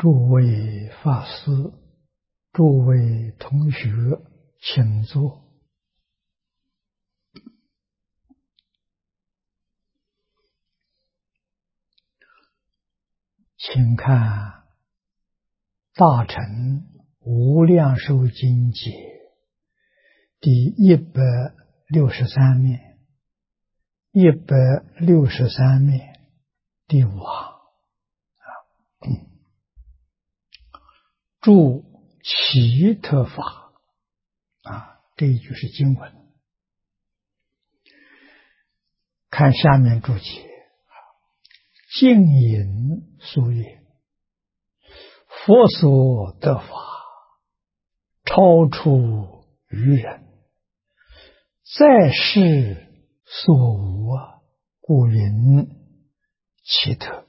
诸位法师，诸位同学，请坐。请看《大乘无量寿经解》第163面，163面第5行。诸奇特法这一句是经文。看下面注解：净隐俗也，佛所得法，超出于人，在世所无，故云奇特。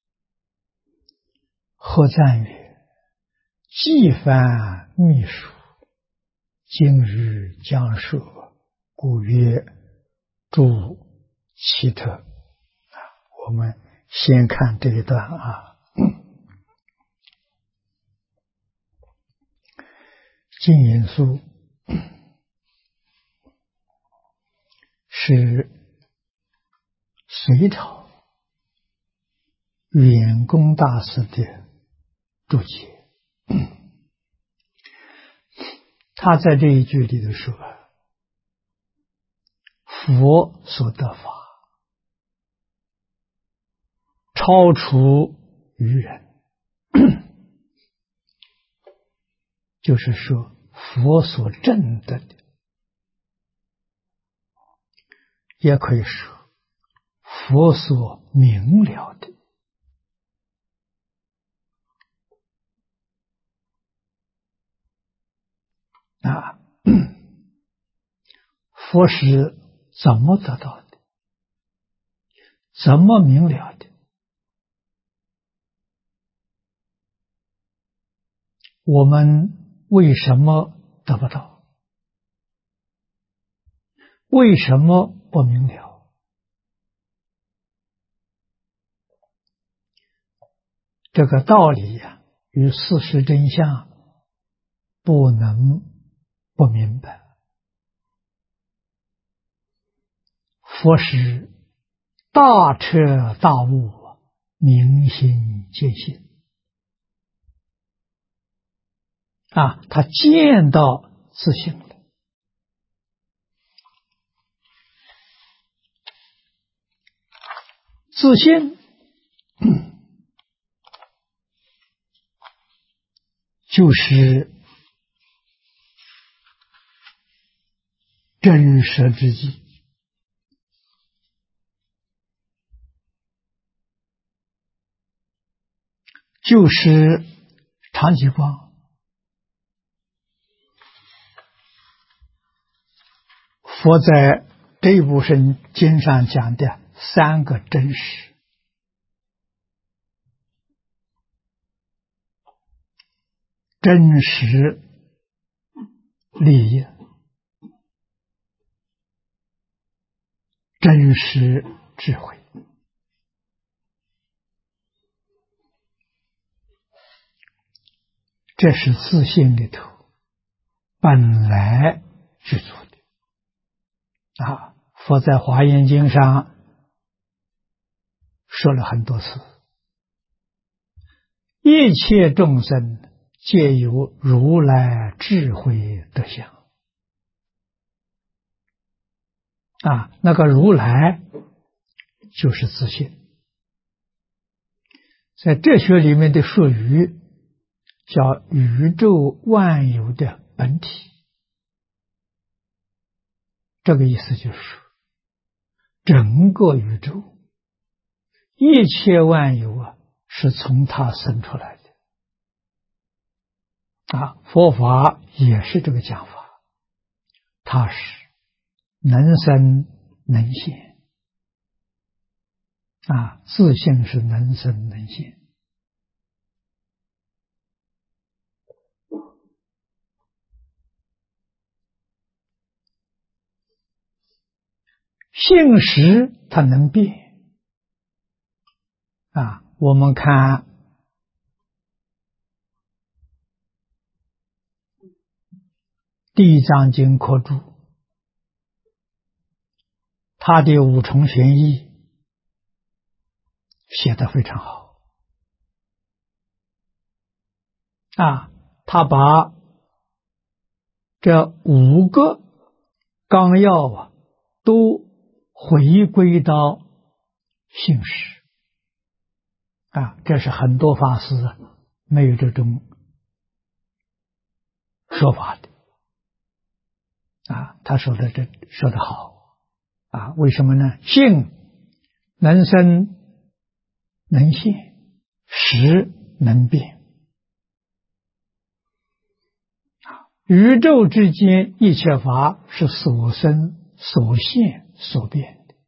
何赞曰：既翻秘书，今日将说，故曰诸奇特。我们先看这一段净隐书是隋朝圆公大师的注解。他在这一句里头说，佛所得法超出于人，就是说佛所证得的，也可以说佛所明了的。佛是怎么得到的？怎么明了的？我们为什么得不到？为什么不明了？这个道理与事实真相不能不明白。佛是大彻大悟，明心见性他见到自性了。自性就是真实之际，就是常寂光。佛在这一部圣经上讲的3个真实：真实利益，真实智慧。这是自性里头本来具足的佛在华严经上说了很多次，一切众生皆有如来智慧德相那个如来就是自性。在哲学里面的术语叫宇宙万有的本体，这个意思就是说，整个宇宙一切万有是从它生出来的佛法也是这个讲法，它是能生能现自性是能生能现。性实它能变我们看地藏经》课注，他的五重玄义写得非常好啊，他把这5个纲要都回归到信实啊，这是很多法师没有这种说法的啊。他说的好啊，为什么呢？信能生能现，实能变。宇宙之间一切法是所生所现所变的，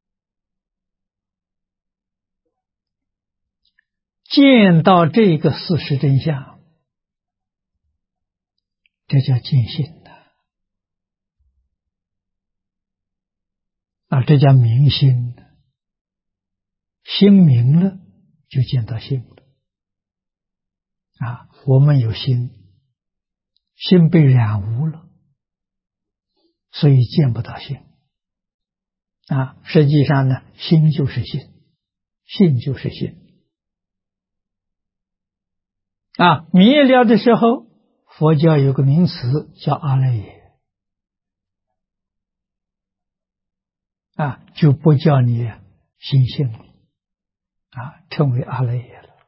见到这个事实真相，这叫见性的啊，这叫明心的。心明了就见到性了啊。我们有心，心被染污了，所以见不到性啊。实际上呢，心就是性，性就是性啊。灭了的时候，佛教有个名词叫阿赖耶啊，就不叫你心性了啊，称为阿赖耶了。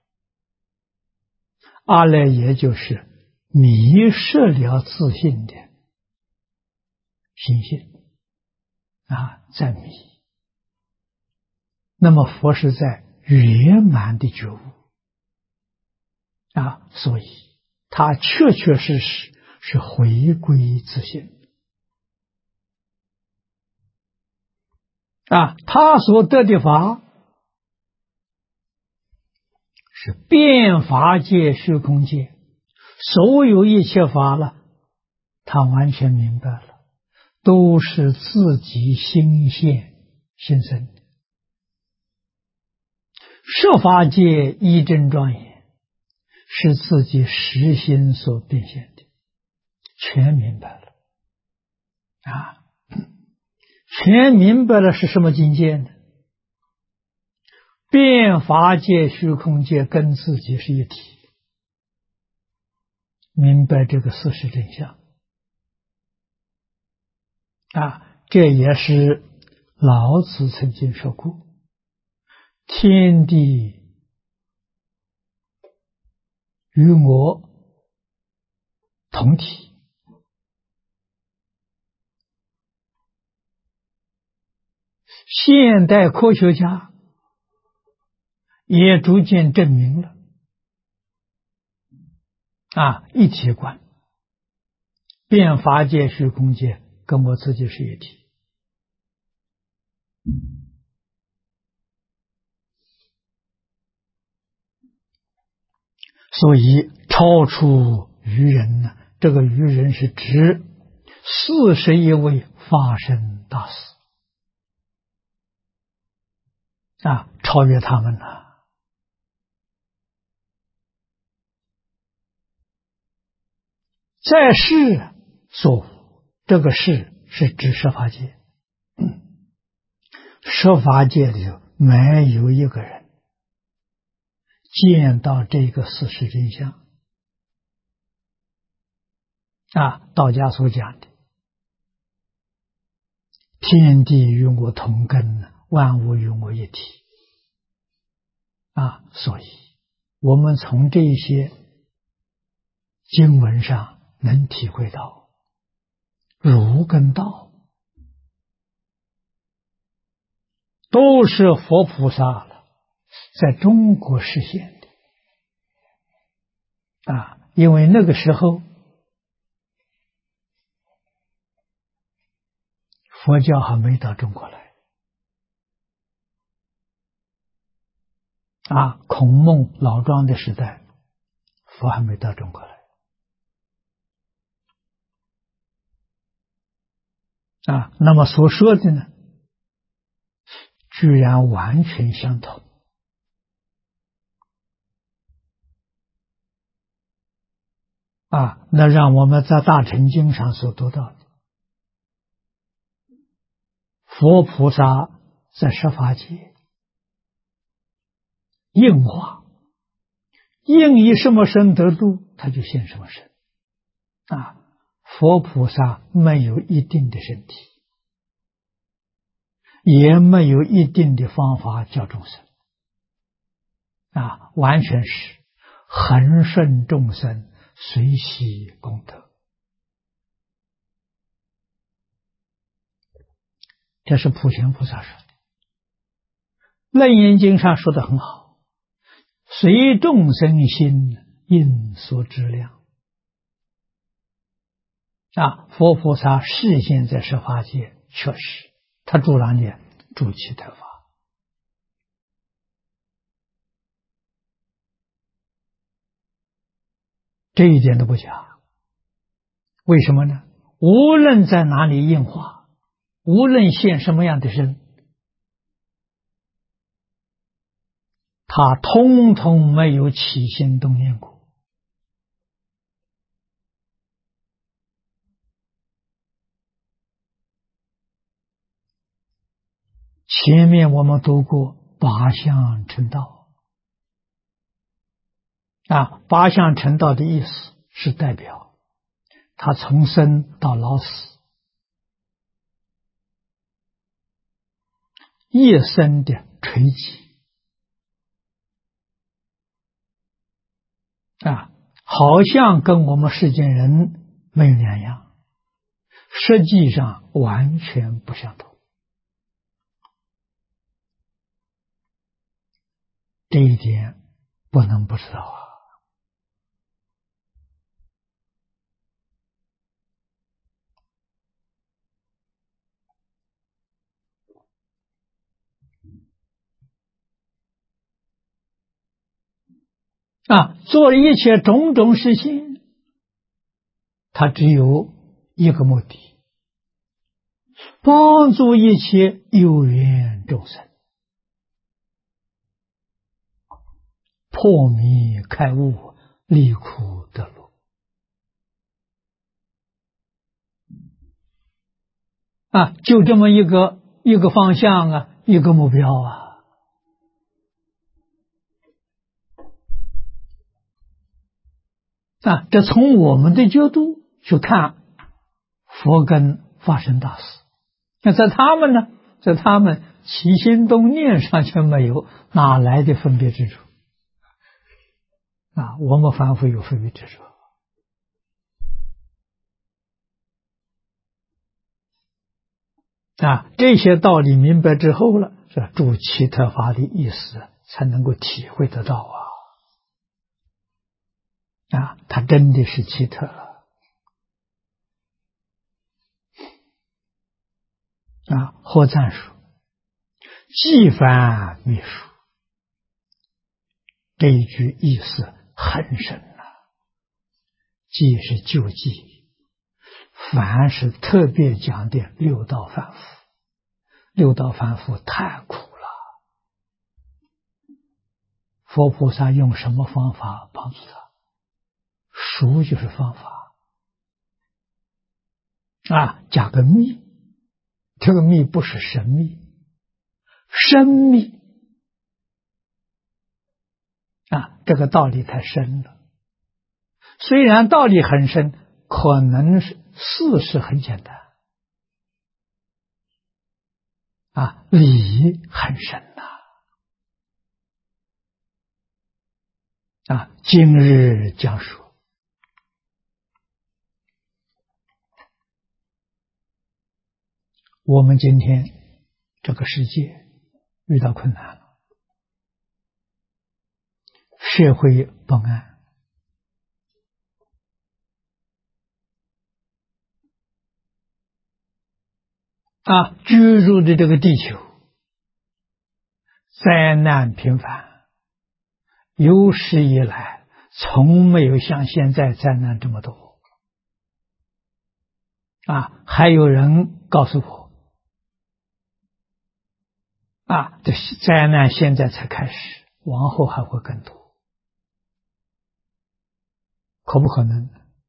阿赖耶就是迷失了自信的心性啊，在迷。那么佛是在圆满的觉悟啊，所以他确确实实是回归自性啊。他所得的法是遍法界虚空界，所有一切法了，他完全明白了，都是自己心现心生的。设法界一真庄严，是自己实心所变现的，全明白了啊！全明白了是什么境界呢？遍法界虚空界跟自己是一体，明白这个事实真相啊！这也是老子曾经说过，天地与我同体，现代科学家也逐渐证明了啊，一体观，遍法界虚空界跟我自己是一体。所以超出愚人呢，这个愚人是指41位法身大士啊，超越他们了。在世所无，这个世是指设法界，设法界里没有一个人见到这个事实真相啊。道家所讲的天地与我同根，万物与我一体啊，所以我们从这些经文上能体会到儒跟道都是佛菩萨了在中国实现的啊。因为那个时候佛教还没到中国来啊，孔孟老庄的时代，佛还没到中国来啊。那么所说的呢，居然完全相同那让我们在大乘经上所读到的，佛菩萨在十法界应化，应以什么身得度，他就现什么身。佛菩萨没有一定的身体，也没有一定的方法教众生，完全是恒顺众生，随喜功德。这是普贤菩萨说的。楞严经上说的很好，随众生心，应所知量。佛菩萨示现在十法界，确实他住哪里？住其他法。这一点都不假。为什么呢？无论在哪里应化，无论现什么样的身，他通通没有起心动念过。前面我们读过八相成道，八相成道的意思是代表他从生到老死，一生的垂寂，好像跟我们世间人没有两样，实际上完全不相同。这一点不能不知道做一切种种事情，它只有一个目的，帮助一切有缘众生破迷开悟，离苦得乐。就这么一个方向一个目标这从我们的角度去看，佛跟法身大士。那在他们呢？在他们起心动念上却没有，哪来的分别执着？我们凡夫有分别执着。这些道理明白之后了，是住奇特法的意思才能够体会得到它真的是奇特了。或赞说济凡秘书，这一句意思很深济是救济，凡是特别讲的六道凡夫，六道凡夫太苦了，佛菩萨用什么方法帮助他？熟就是方法加个密，这个密不是神秘，深密这个道理太深了。虽然道理很深，可能是事实很简单理很深今日讲述我们今天这个世界遇到困难了，社会不安，居住的这个地球灾难频繁，有史以来从没有像现在灾难这么多还有人告诉我这灾难现在才开始，往后还会更多，可不可能？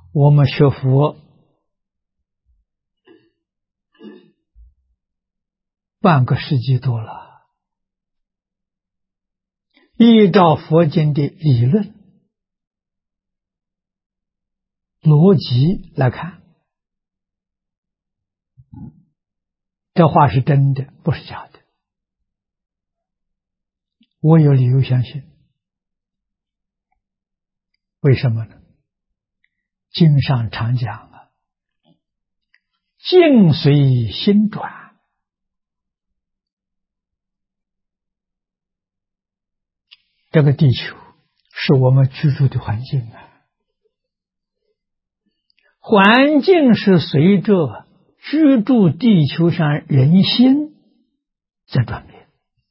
我们学佛半个世纪多了，依照佛经的理论逻辑来看，这话是真的，不是假的。我有理由相信。为什么呢？经上常讲啊，境随心转。这个地球是我们居住的环境啊，环境是随着居住地球上人心在转变。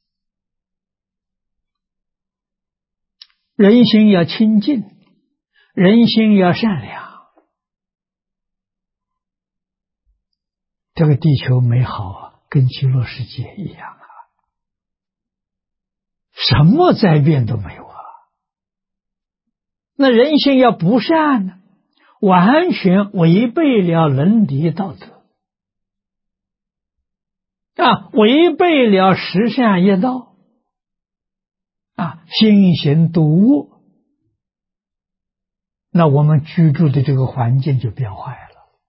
人心要清净，人心要善良，这个地球美好啊，跟极乐世界一样啊，什么灾变都没有啊。那人心要不善呢，完全违背了伦理道德啊，违背了十善业道啊，心行毒恶，那我们居住的这个环境就变坏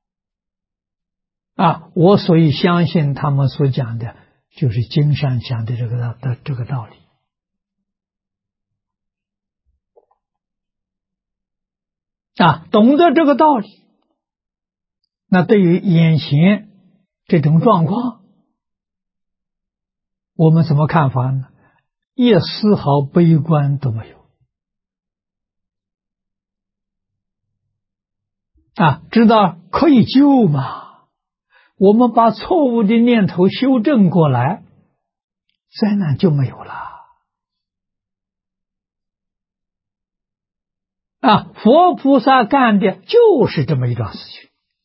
了啊。我所以相信他们所讲的就是经上讲的这个道理啊。懂得这个道理，那对于眼前这种状况，我们怎么看法呢？一丝毫悲观都没有啊，知道可以救嘛，我们把错误的念头修正过来，灾难就没有了啊。佛菩萨干的就是这么一桩事情。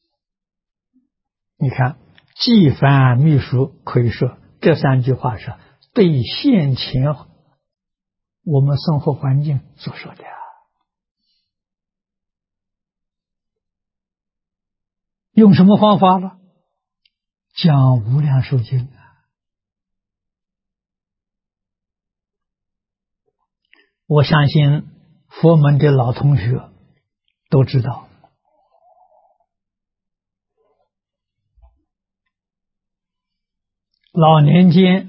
你看济凡秘书可以说这三句话是对现前我们生活环境所说的用什么方法了？讲无量寿经啊。我相信佛门的老同学都知道，老年间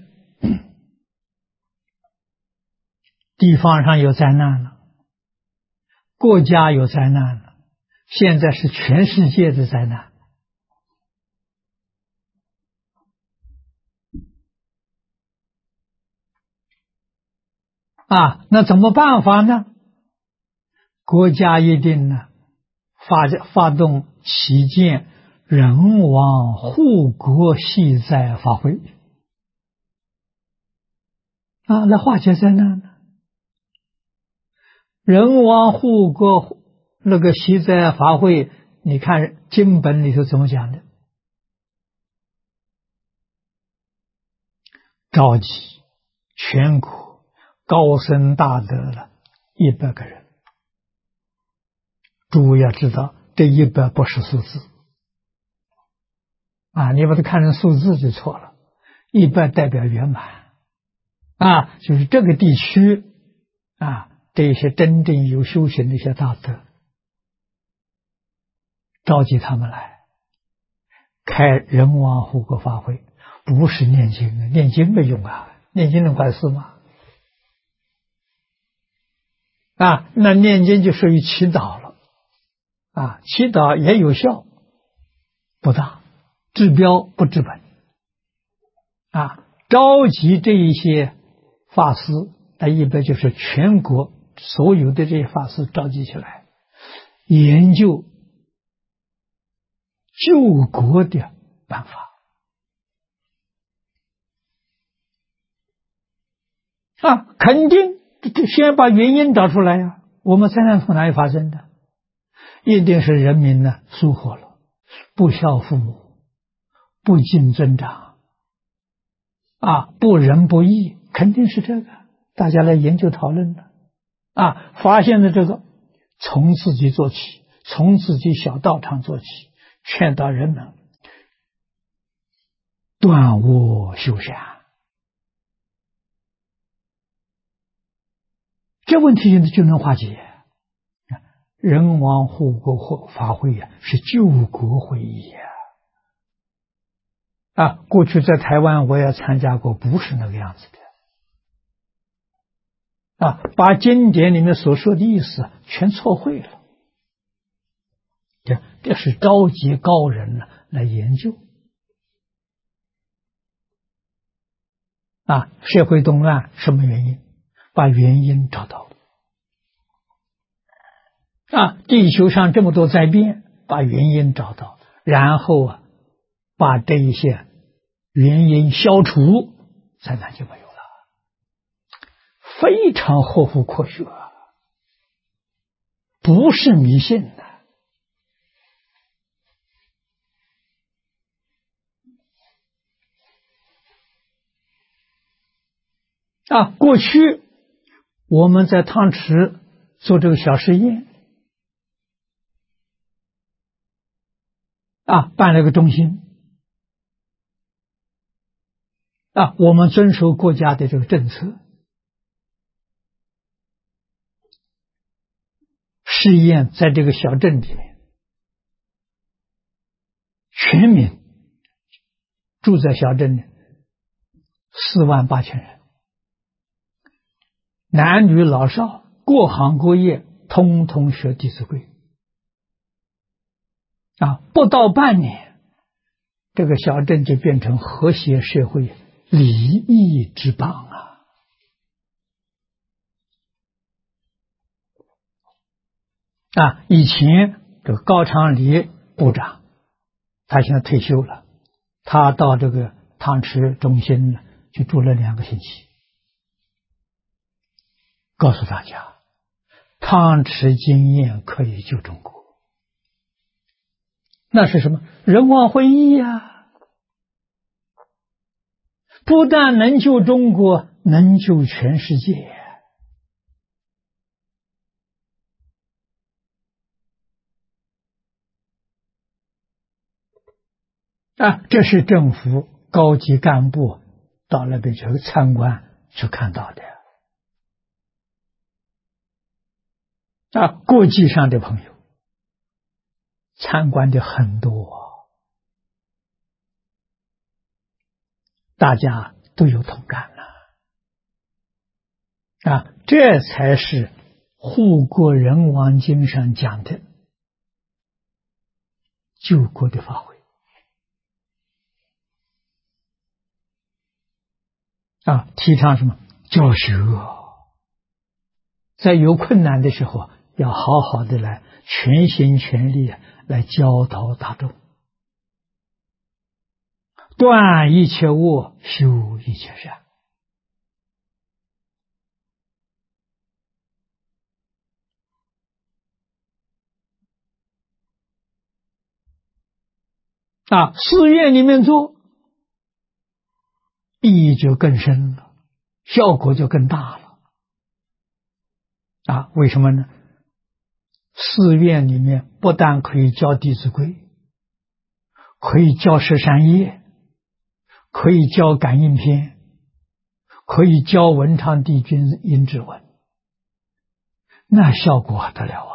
地方上有灾难了，国家有灾难了，现在是全世界的灾难啊。那怎么办法呢？国家一定呢发动起见人亡护国息灾法会啊，来化解灾难呢。人亡护国那个息灾法会，你看经本里头怎么讲的？召集全国高僧大德了100个人。诸位要知道，这100不是数字啊，你把它看成数字就错了。100代表圆满啊，就是这个地区啊，这些真正有修行的一些大德，召集他们来开人亡护国法会，不是念经，念经没用啊，念经能坏事吗？啊，那念经就属于祈祷了啊，祈祷也有效，不大，治标不治本啊。召集这一些法师，那一般就是全国所有的这些法师召集起来，研究救国的办法啊，肯定先把原因找出来呀。我们灾难从哪里发生的？一定是人民呢疏忽了，不孝父母，不敬尊长啊，不仁不义，肯定是这个。大家来研究讨论了啊，发现了这个，从自己做起， 从自己小道场做起，劝导人们断恶修善，这问题就能化解。人王护国法会是救国会议过去在台湾我也参加过，不是那个样子的把经典里面所说的意思全错会了。这是召集高人来研究社会动乱什么原因，把原因找到地球上这么多灾变，把原因找到，然后把这一些原因消除，灾难就没有了。非常合乎科学，不是迷信的。过去我们在汤池做这个小实验办了个中心我们遵守国家的这个政策，试验在这个小镇里面，全民住在小镇里48000人，男女老少各行各业通通学《弟子规》不到半年，这个小镇就变成和谐社会、礼义之邦以前这个高昌黎部长，他现在退休了，他到这个汤池中心去住了2个星期，告诉大家汤池经验可以救中国。那是什么？人王会议不但能救中国，能救全世界这是政府高级干部到那边去参观去看到的国际上的朋友参观的很多大家都有同感这才是护国人王经上讲的救国的法会提倡什么？教学在有困难的时候要好好的来全心全力来教导大众，断一切恶，修一切善寺院里面做意义就更深了，效果就更大了为什么呢？寺院里面不但可以教《弟子规》，可以教十善业，可以教感应篇，可以教文昌帝君阴骘文，那效果还得了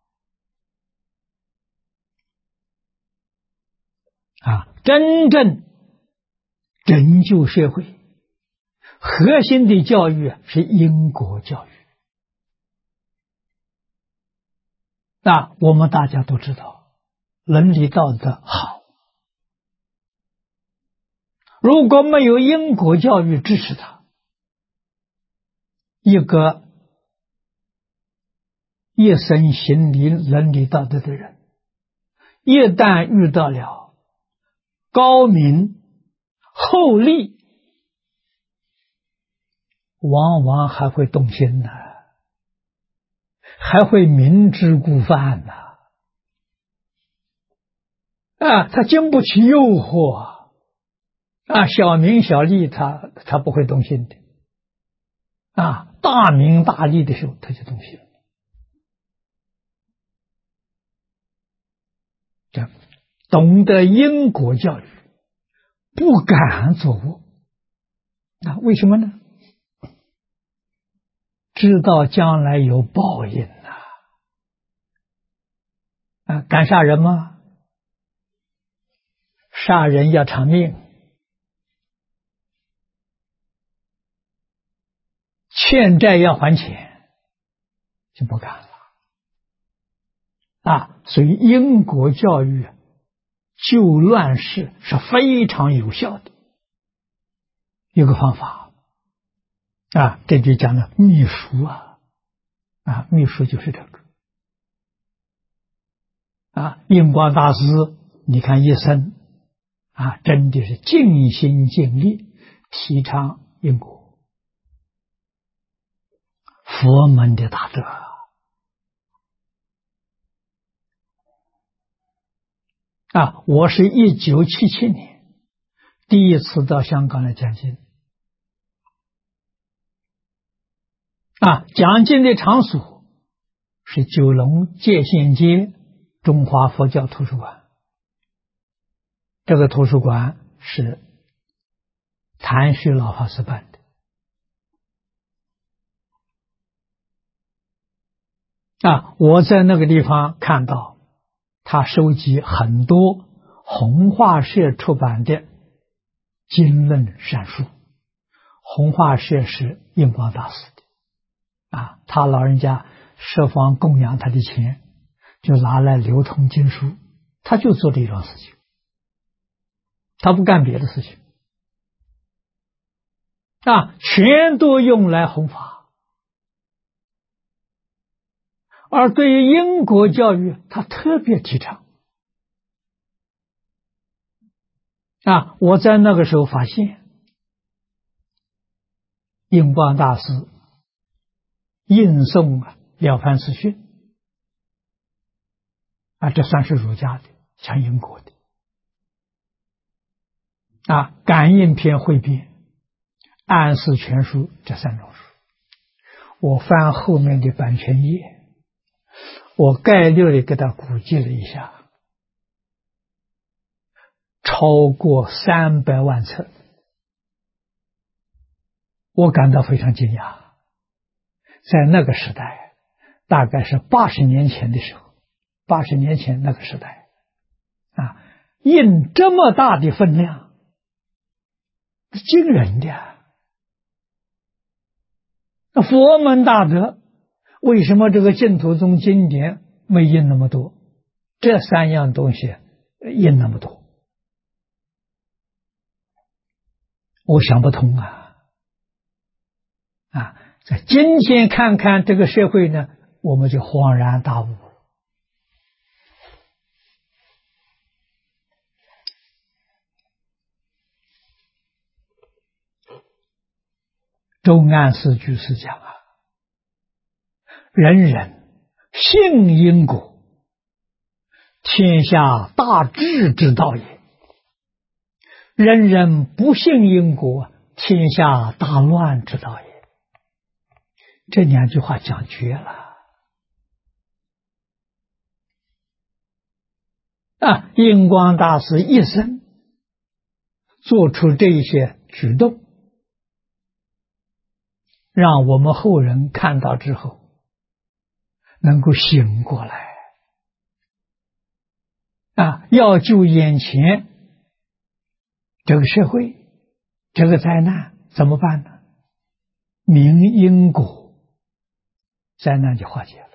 真正拯救社会核心的教育是因果教育我们大家都知道伦理道德好，如果没有因果教育支持它，一个一生行礼伦理道德的人，一旦遇到了高明厚利，往往还会动心还会明知故犯他经不起诱惑小名小利他不会动心的大名大利的时候他就动心了这懂得因果教育，不敢作恶。为什么呢？知道将来有报应敢杀人吗？杀人要偿命，欠债要还钱，就不敢了。所以因果教育救乱世是非常有效的一个方法。这就讲了秘书秘书就是这个印光大师，你看一生真的是尽心尽力提倡因果，佛门的大德我是1977年第一次到香港来讲经讲经的场所是九龙界限街中华佛教图书馆。这个图书馆是谭旭老法师办的我在那个地方看到他收集很多弘化社出版的经论善书。弘化社是印光大师的他老人家设方供养他的钱就拿来流通经书，他就做这桩事情，他不干别的事情全都用来弘法。而对于因果教育他特别提倡我在那个时候发现印光大师印诵了凡四训这算是儒家的，讲因果的感应篇汇编、暗示全书这3种书。我翻后面的版权页，我概略地给他估计了一下，超过300万册，我感到非常惊讶。在那个时代，大概是80年前的时候，80年前那个时代印这么大的分量，惊人的佛门大德，为什么这个净土宗经典没印那么多？这3样东西印那么多，我想不通在今天看看这个社会呢，我们就恍然大悟。中安寺居士讲人人信因果，天下大治之道也；人人不信因果，天下大乱之道也。这2句话讲绝了印光大师一生做出这一些举动，让我们后人看到之后能够醒过来要救眼前这个社会这个灾难怎么办呢？明因果，灾难就化解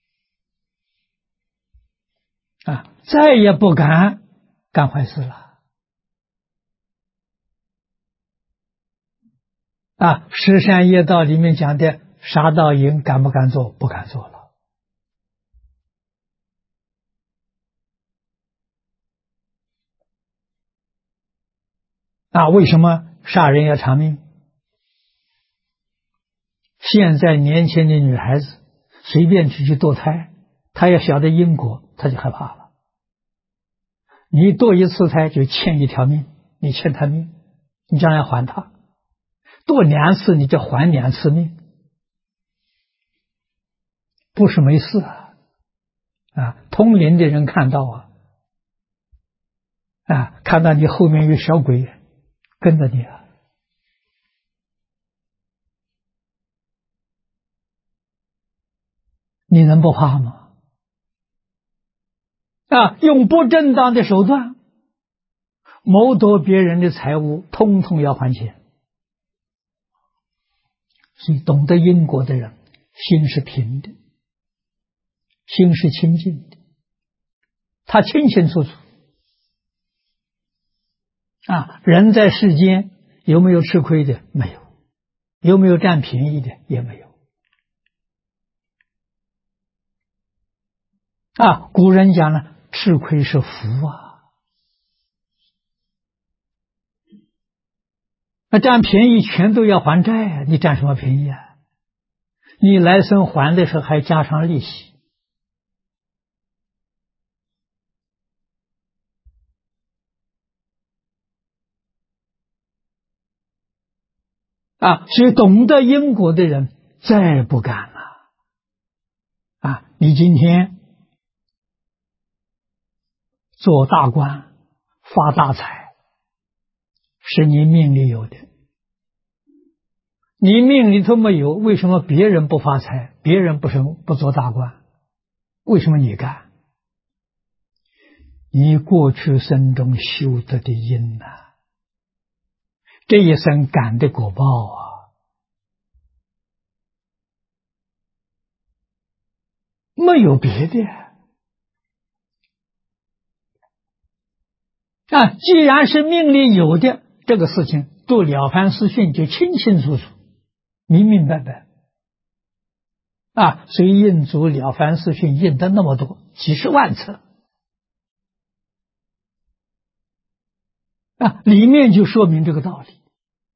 了再也不敢干坏事了十善业道里面讲的杀盗淫敢不敢做？不敢做了为什么杀人要偿命？现在年轻的女孩子随便去堕胎，她要晓得因果，她就害怕了。你堕一次胎就欠1条命，你欠她命，你将来还她；堕2次你就还2次命，不是没事通灵的人看到啊，看到你后面有小鬼跟着你了，你能不怕吗？啊，用不正当的手段谋夺别人的财物，通通要还钱。所以懂得因果的人，心是平的，心是清净的，他清清楚楚。啊，人在世间有没有吃亏的？没有。有没有占便宜的？也没有。啊，古人讲了，吃亏是福啊。那占便宜全都要还债啊，你占什么便宜啊？你来生还的时候还加上利息。啊，所以懂得因果的人再不敢了。啊，你今天做大官发大财，是你命里有的。你命里头没有，为什么别人不发财，别人不做大官？为什么你干？你过去生中修得的因啊，这一生感的果报啊。没有别的啊！既然是命里有的，这个事情读了凡四训就清清楚楚、明明白白啊！所以印祖了凡四训印的那么多，几十万册啊，里面就说明这个道理。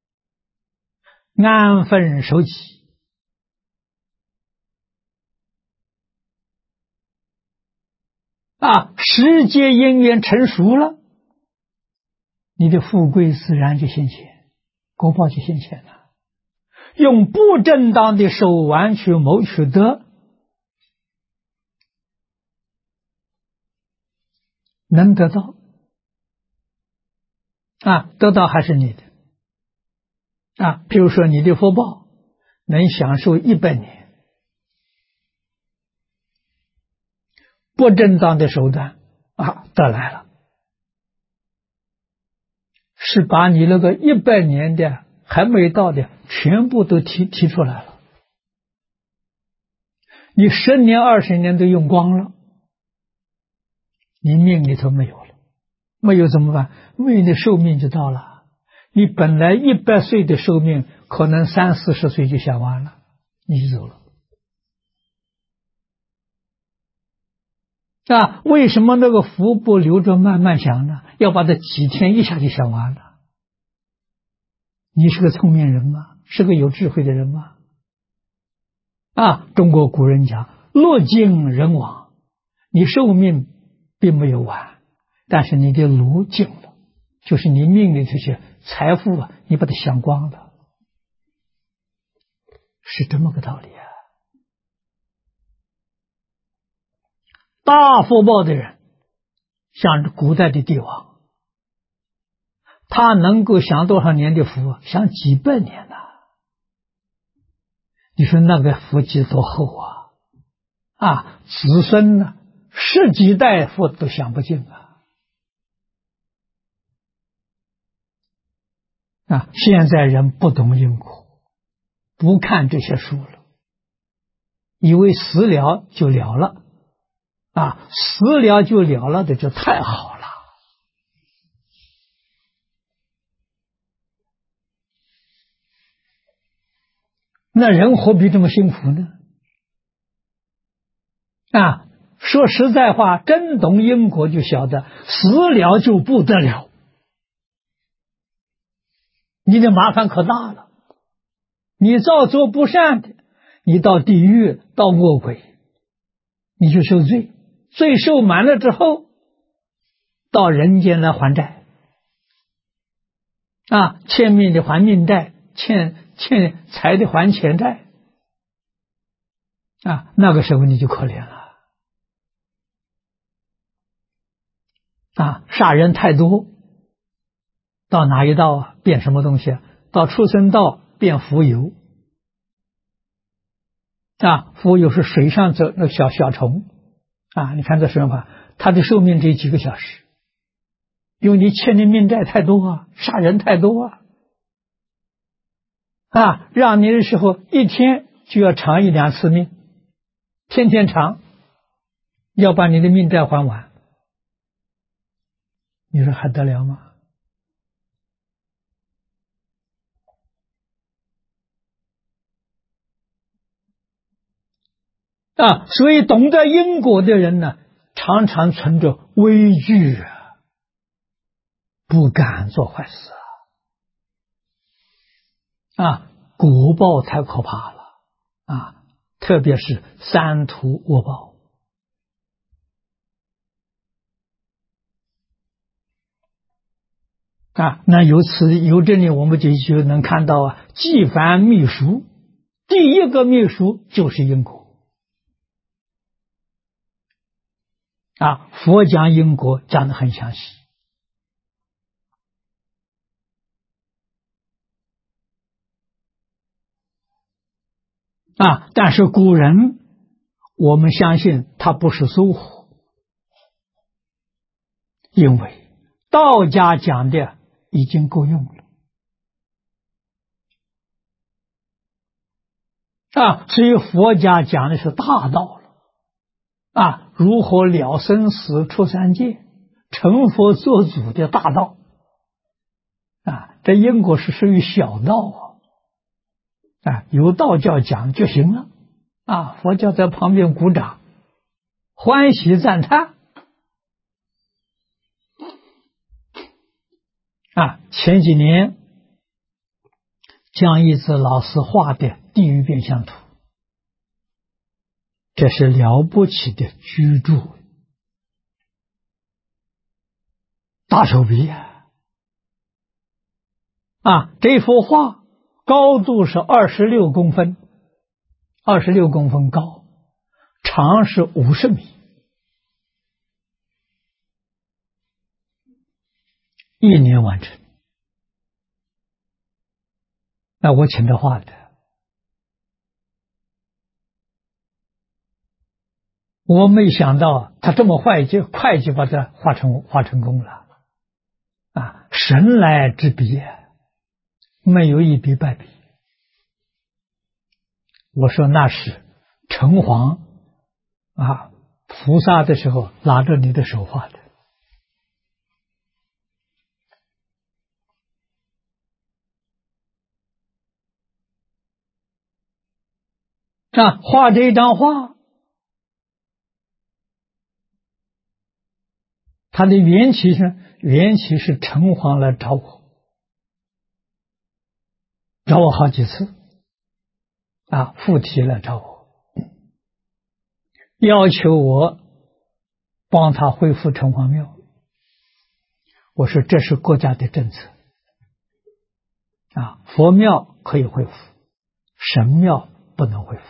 安分守己啊，时节因缘成熟了，你的富贵自然就现前，果报就现前了。用不正当的手腕去谋取得，能得到啊，得到还是你的啊。比如说你的福报能享受100年，不正当的手段啊得来了，是把你那个100年的还没到的全部都提出来了，你10年20年都用光了，你命里头没有了，没有怎么办？没有，你的寿命就到了。你本来100岁的寿命，可能30、40岁就享完了，你就走了。啊，为什么那个福不留着慢慢享呢？要把它几天一下就享完了。你是个聪明人吗？是个有智慧的人吗？啊，中国古人讲路尽人亡，你寿命并没有完，但是你的路尽了，就是你命里这些财富啊，你把它享光了，是这么个道理啊。大福报的人，像古代的帝王，他能够享多少年的福？享几百年呢？你说那个福气多厚啊！啊，子孙呢，10几代福都享不尽啊！啊，现在人不懂因果，不看这些书了，以为死了就了了。啊，死了就了了的就太好了。那人何必这么辛苦呢？啊，说实在话，真懂因果就晓得，死了就不得了，你的麻烦可大了。你造作不善的，你到地狱，到恶鬼，你就受罪。罪受满了之后，到人间来还债啊，欠命的还命债，欠财的还钱债啊，那个时候你就可怜了杀人太多，到哪一道啊？变什么东西啊？到畜生道变浮游。浮游是水上走那小虫你看这水上法，它的寿命只有几个小时，因为你欠的命债太多杀人太多让你的时候一天就要偿1-2次命，天天偿，要把你的命债还完，你说还得了吗？所以懂得因果的人呢，常常存着畏惧不敢做坏事果报太可怕了特别是三途恶报那由这里我们就能看到济凡秘书，第一个秘书就是因果佛讲因果讲得很详细但是古人我们相信他不是疏忽，因为道家讲的已经够用了所以佛家讲的是大道了如何了生死出三界，成佛做主的大道这因果是属于小道由道教讲就行了佛教在旁边鼓掌欢喜赞叹前几年江一子老师画的地狱变相图，这是了不起的居住大手笔这幅画高度是26公分，26公分高，长是50米，1年完成。那我请他画的，我没想到他这么快就把它画成功了神来之笔没有一笔败笔。我说那是城隍菩萨的时候拿着你的手画的画这一张画，它的缘起是城隍来找我好几次附体来找我，要求我帮他恢复城隍庙。我说这是国家的政策佛庙可以恢复，神庙不能恢复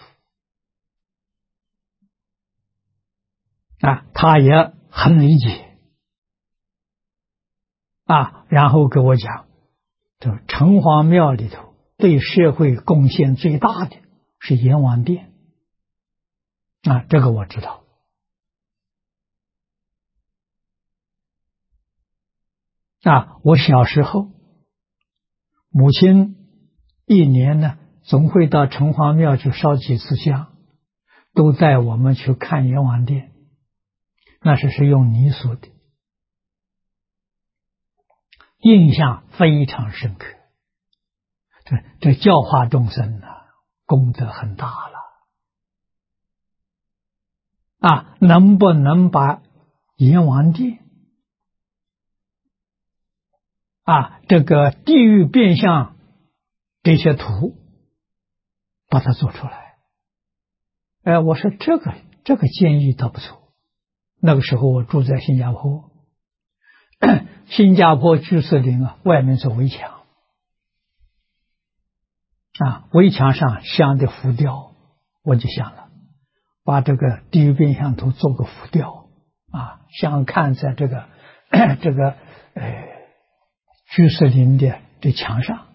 他也很理解然后给我讲，这城隍庙里头对社会贡献最大的是阎王殿这个我知道我小时候母亲1年呢总会到城隍庙去烧几次香，都带我们去看阎王殿，那是用泥塑的，印象非常深刻。这教化众生功德很大了能不能把阎王殿这个地狱变相这些图把它做出来我说这个建议倒不错。那个时候我住在新加坡新加坡居士林外面是围墙围墙上镶的浮雕，我就想了把这个地狱变相图做个浮雕像看在这个这个居士林的这墙上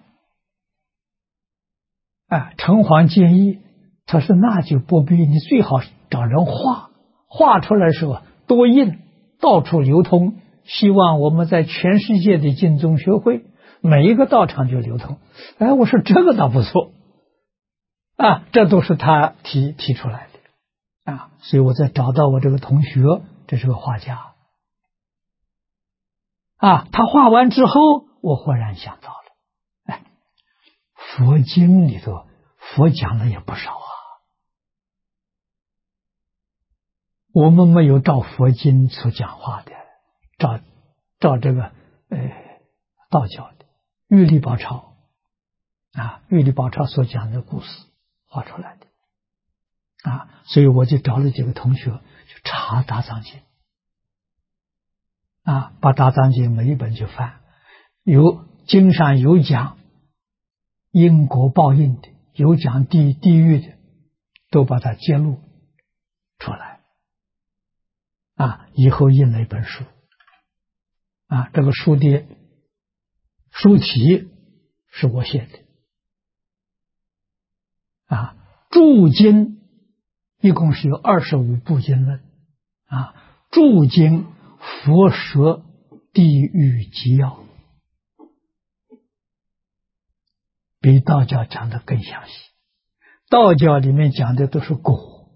啊，城隍建议他说那就不必，你最好找人画出来的时候多印，到处流通，希望我们在全世界的净宗学会每一个道场就流通。哎，我说这个倒不错啊，这都是他提出来的啊，所以我再找到我这个同学，这是个画家啊，他画完之后，我忽然想到了，哎，佛经里头佛讲的也不少啊，我们没有照佛经所讲话的，照这个道教的玉历宝钞啊，玉历宝钞所讲的故事画出来的啊，所以我就找了几个同学去查大藏经啊，把大藏经每一本去翻，经上有讲因果报应的，有讲地狱的，都把它揭露出来啊，以后印了一本书啊，这个书的书题是我写的啊，注经一共是有25部经论啊，注经佛说地狱集要，比道教讲的更详细。道教里面讲的都是果，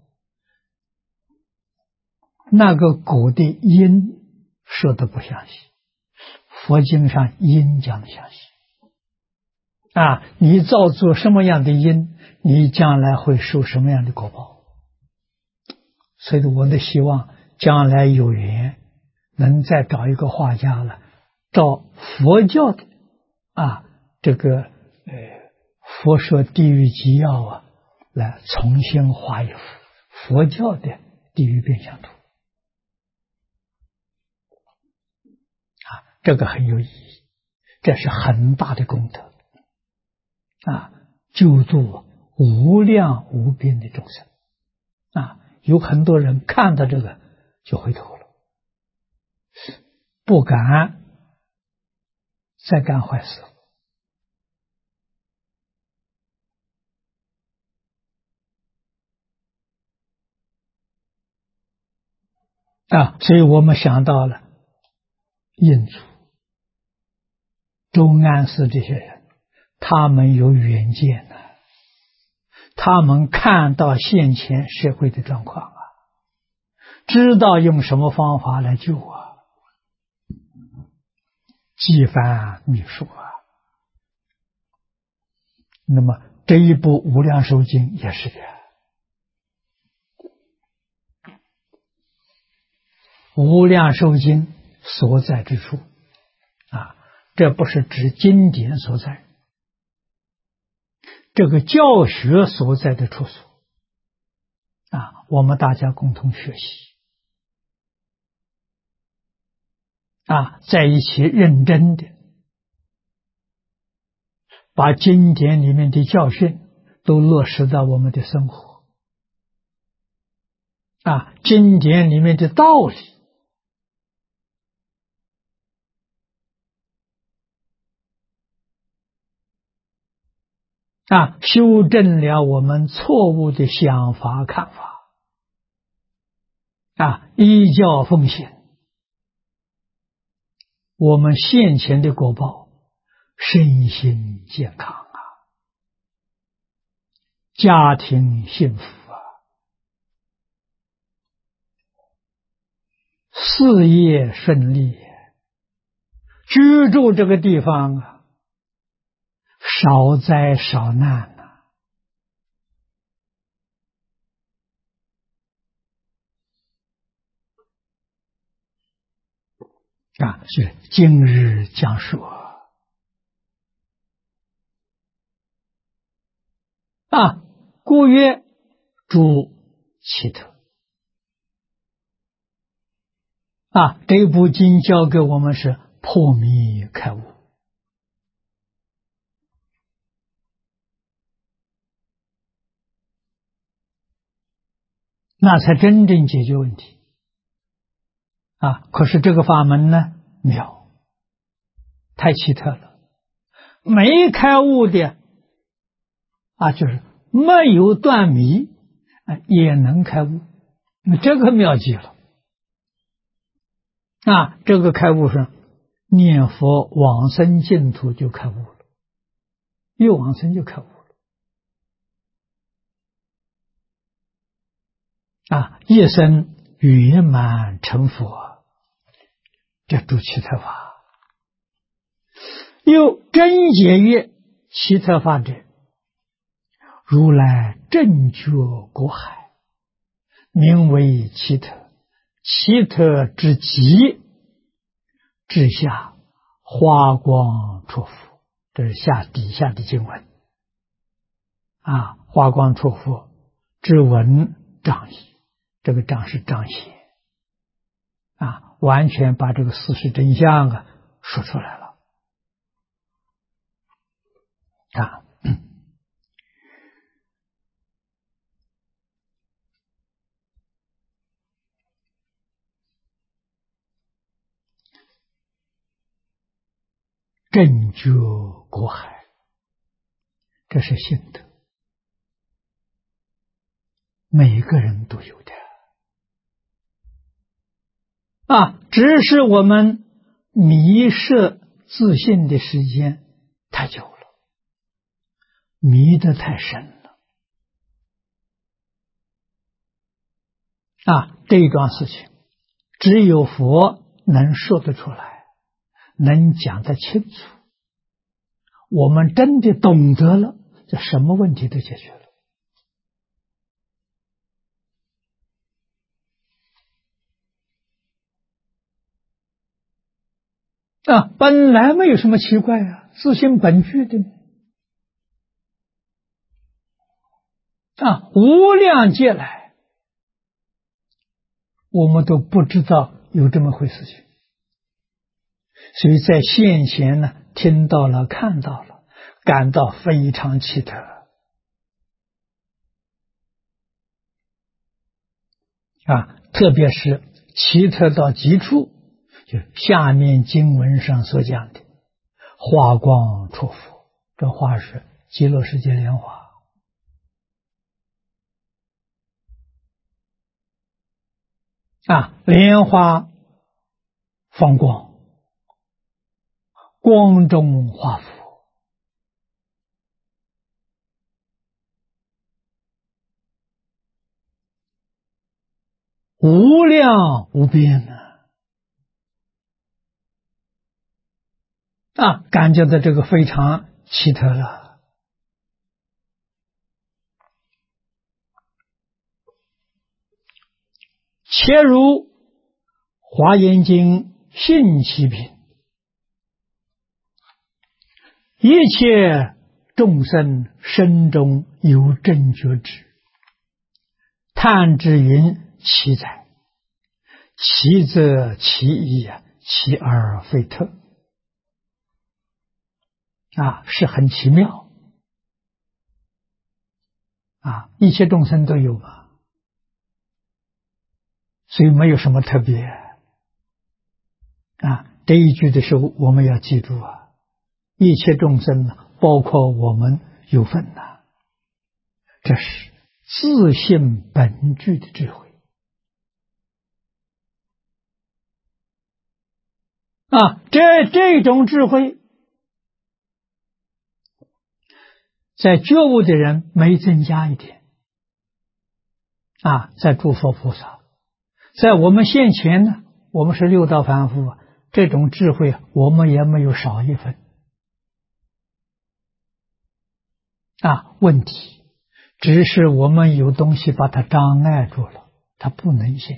那个果的因说的不详细，佛经上因讲的详细啊，你造作什么样的因，你将来会受什么样的果报。所以我的希望将来有缘能再找一个画家了，照佛教的啊这个佛说地狱集要啊，来重新画一幅佛教的地狱变相图啊，这个很有意义，这是很大的功德啊，救度无量无边的众生啊，有很多人看到这个就回头了，不敢再干坏事啊，所以我们想到了印祖、周安寺这些人，他们有远见啊，他们看到现前社会的状况啊，知道用什么方法来救啊，纪梵秘术啊。那么这一部《无量寿经》也是的，无量寿经所在之处啊，这不是指经典所在，这个教学所在的处所啊，我们大家共同学习啊，在一起认真的把经典里面的教训都落实到我们的生活啊，经典里面的道理啊，修正了我们错误的想法看法啊，依教奉行，我们现前的果报身心健康啊，家庭幸福啊，事业顺利，居住这个地方啊少灾少难啊，是今日讲述啊，故曰诸奇特啊，这部经教给我们是破迷开悟那才真正解决问题啊！可是这个法门呢， 妙，太奇特了。没开悟的就是没有断迷也能开悟，这个妙极了。这个开悟是念佛往生净土就开悟了，一往生就开悟了。一生圆满成佛，这诸奇特法。又真解曰：奇特法者，如来正觉果海，名为奇特。奇特之极，至下花光出佛。这是底下的经文花光出佛，之文彰显。这个彰是彰显完全把这个事实真相说出来了正觉果海，这是心得，每个人都有的只是我们迷失自信的时间太久了，迷得太深了这一桩事情只有佛能说得出来，能讲得清楚，我们真的懂得了，这什么问题都解决了本来没有什么奇怪自性本具的无量劫来我们都不知道有这么回事情，所以在现前呢，听到了看到了，感到非常奇特特别是奇特到极处，就下面经文上所讲的花光出佛，这花是极乐世界莲花莲花放光，光中化佛，无量无边感觉到这个非常奇特了切如华严经信其品，一切众生身中有正觉智，叹之云奇哉，奇则奇异奇而非特是很奇妙一切众生都有嘛，所以没有什么特别这一句的时候我们要记住一切众生包括我们有份这是自性本具的智慧这种智慧在觉悟的人没增加一点在诸佛菩萨，在我们现前呢，我们是六道凡夫这种智慧我们也没有少一分问题只是我们有东西把它障碍住了，它不能现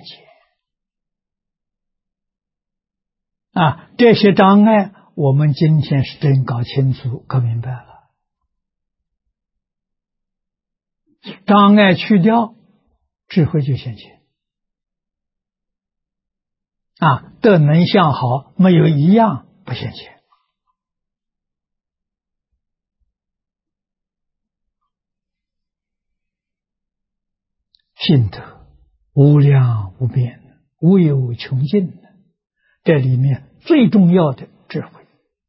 前这些障碍我们今天是真搞清楚搞明白了，障碍去掉，智慧就现前德能向好，没有一样不现前性德无量无边，无有穷尽这里面最重要的智慧。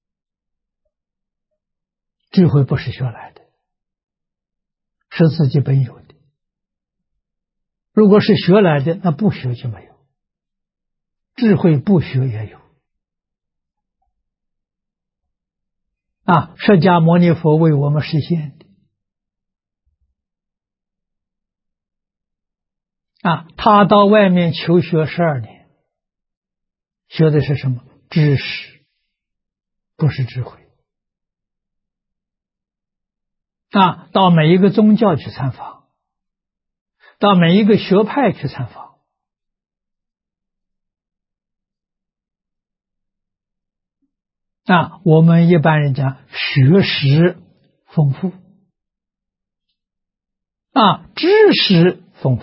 智慧不是学来的，是自己本有的。如果是学来的，那不学就没有。智慧不学也有。释迦牟尼佛为我们实现的。他到外面求学12年，学的是什么？知识，不是智慧。到每一个宗教去参访，到每一个学派去参访。我们一般人讲学识丰富，知识丰富，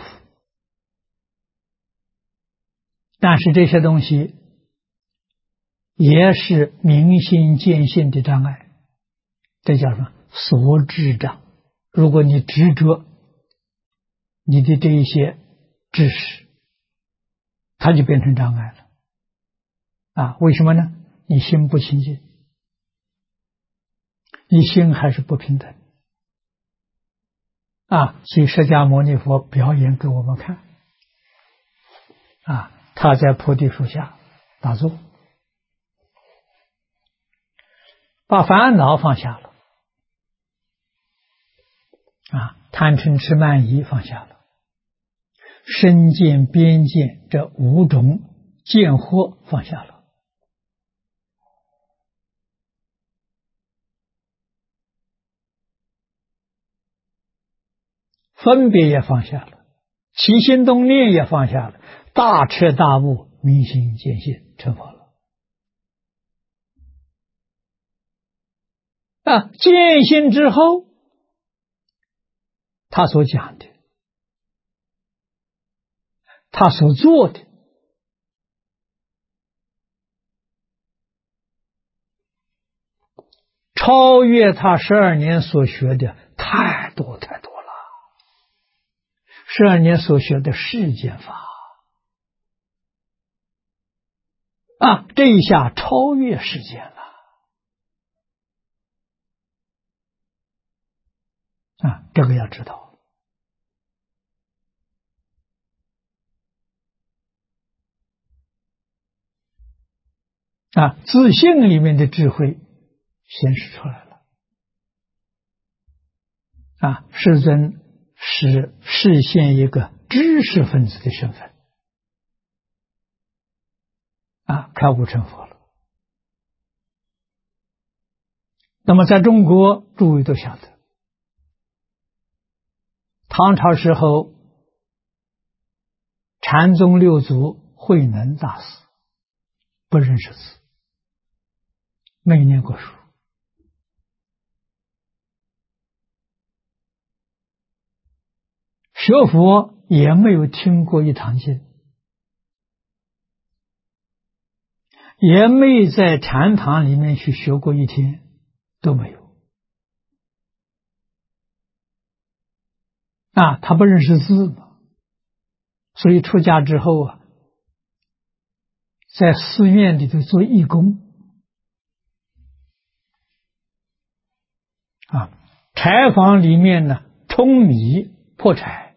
但是这些东西也是明心见性的障碍，这叫什么？所执障。如果你执着你的这一些知识，它就变成障碍了。为什么呢？你心不清净，你心还是不平等。所以释迦牟尼佛表演给我们看。他在菩提树下打坐，把烦恼放下了，贪嗔痴慢疑放下了，身见边见这5种见惑放下了，分别也放下了，起心动念也放下了，大彻大悟，明心见性，成佛了。见性之后，他所讲的，他所做的，超越他12年所学的太多太多了。12年所学的世间法，这一下超越世间了。这个要知道。自信里面的智慧显示出来了。世尊是实现一个知识分子的身份，开悟成佛了。那么在中国，诸位都晓得，唐朝时候，禅宗六祖慧能大师不认识字，没念过书，学佛也没有听过一堂经，也没在禅堂里面去学过一天，都没有。他不认识字嘛，所以出家之后在寺院里头做义工，柴房里面呢舂米破柴，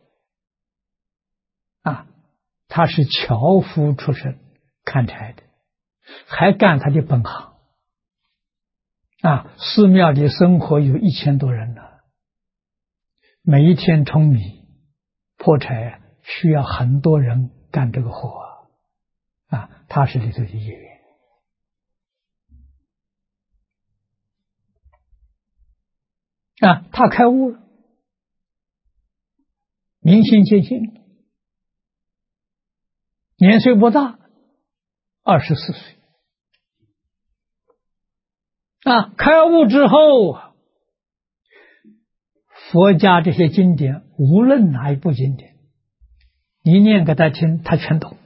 他是樵夫出身，看柴的，还干他的本行。寺庙里生活有1000多人呢，每一天舂米破柴需要很多人干这个活他是里头的一员。他开悟了，明心见性，年岁不大，24岁。开悟之后，佛家这些经典，无论哪一部经典，你念给他听，他全懂。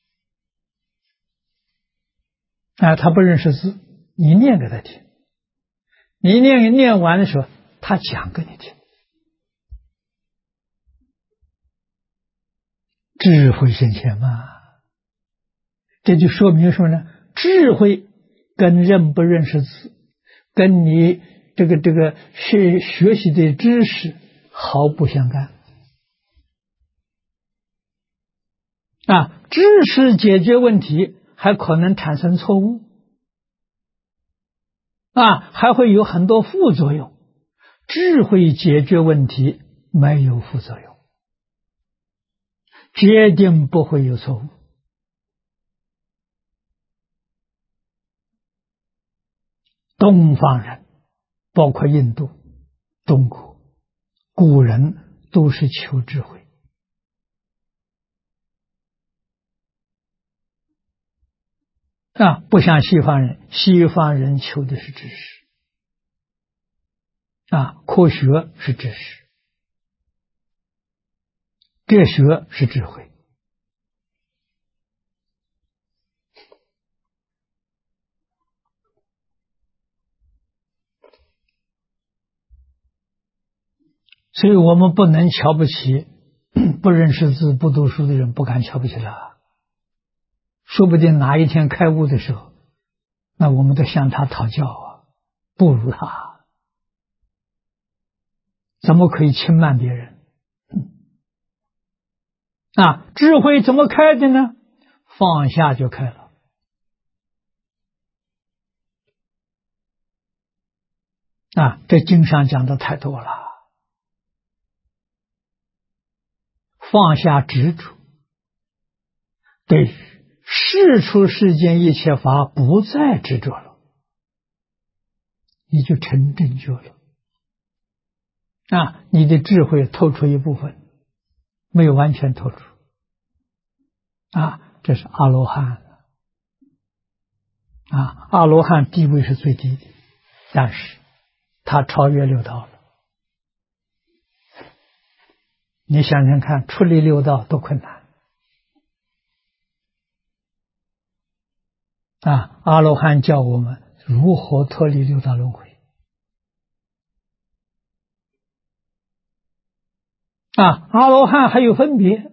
他不认识字，你念给他听，你念完的时候，他讲给你听。智慧现前嘛，这就说明什么呢？ 智慧跟认不认识字，跟你这个学习的知识毫不相干。知识解决问题还可能产生错误，还会有很多副作用。智慧解决问题没有副作用，决定不会有错误。东方人，包括印度、中国，古人都是求智慧。不像西方人，西方人求的是知识，科学是知识，哲学是智慧。所以我们不能瞧不起不认识字、不读书的人，不敢瞧不起他。说不定哪一天开悟的时候，那我们都向他讨教不如他，怎么可以轻慢别人？智慧怎么开的呢？放下就开了。这经上讲的太多了。放下执着，对世出世间一切法不再执着了，你就成正觉了。你的智慧透出一部分，没有完全透出。这是阿罗汉。阿罗汉地位是最低的，但是他超越六道了。你想想看，出离六道多困难。阿罗汉教我们如何脱离六道轮回。阿罗汉还有分别，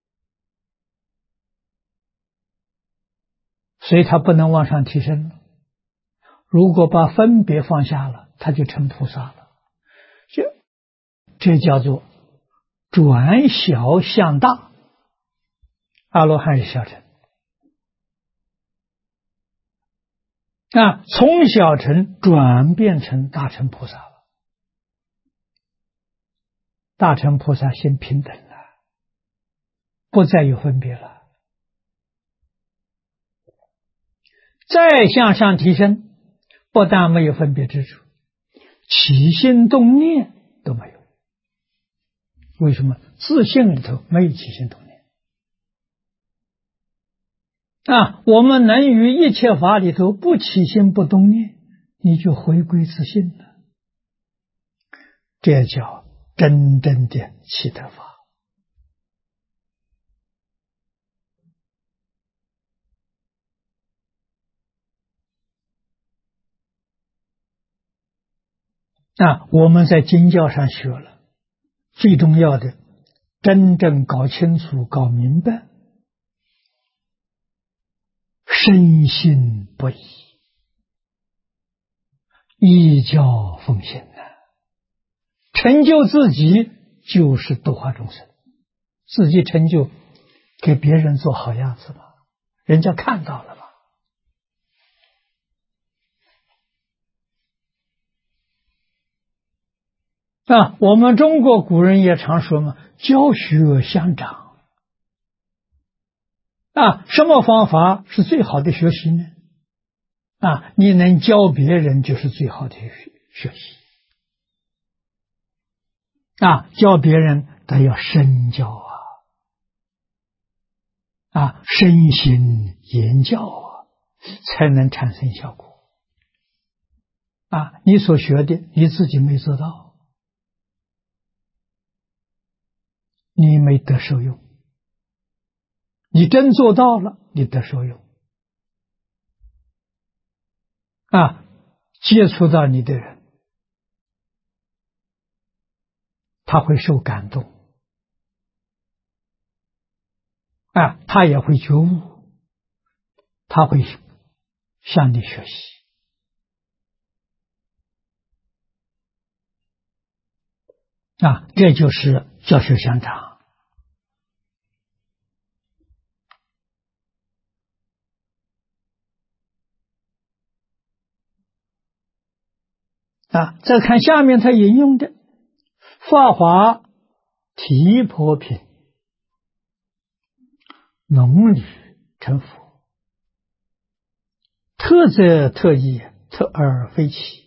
所以他不能往上提升了。如果把分别放下了，他就成菩萨了。这叫做转小向大。阿罗汉是小乘，从小乘转变成大乘菩萨了。大乘菩萨心平等了，不再有分别了。再向上提升，不但没有分别之处，起心动念都没有。为什么？自性里头没有起心动念。我们能于一切法里头不起心不动念，你就回归自性了。这叫真正的契特法。我们在经教上学了，最重要的，真正搞清楚、搞明白，深信不疑，依教奉行成就自己就是度化众生，自己成就给别人做好样子嘛，人家看到了嘛。我们中国古人也常说嘛，教学相长。什么方法是最好的学习呢？你能教别人就是最好的学习。教别人他要身教身心言教才能产生效果。你所学的你自己没做到，你没得受用。你真做到了，你得受用。接触到你的人，他会受感动，他也会觉悟，他会向你学习这就是教学相长再看下面他引用的法华提婆品，农女成佛，特则特异，特而非奇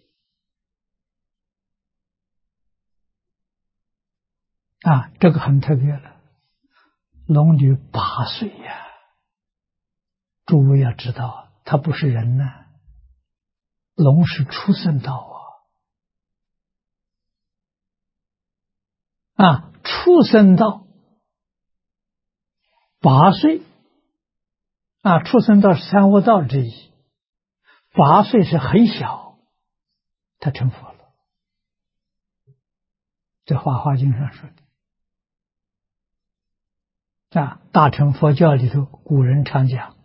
这个很特别了。龙女8岁呀，诸位要知道，她不是人龙是畜生道畜生道8岁畜生道是三恶道之一，8岁是很小，他成佛了。这《法华经》上说的大乘佛教里头，古人常讲，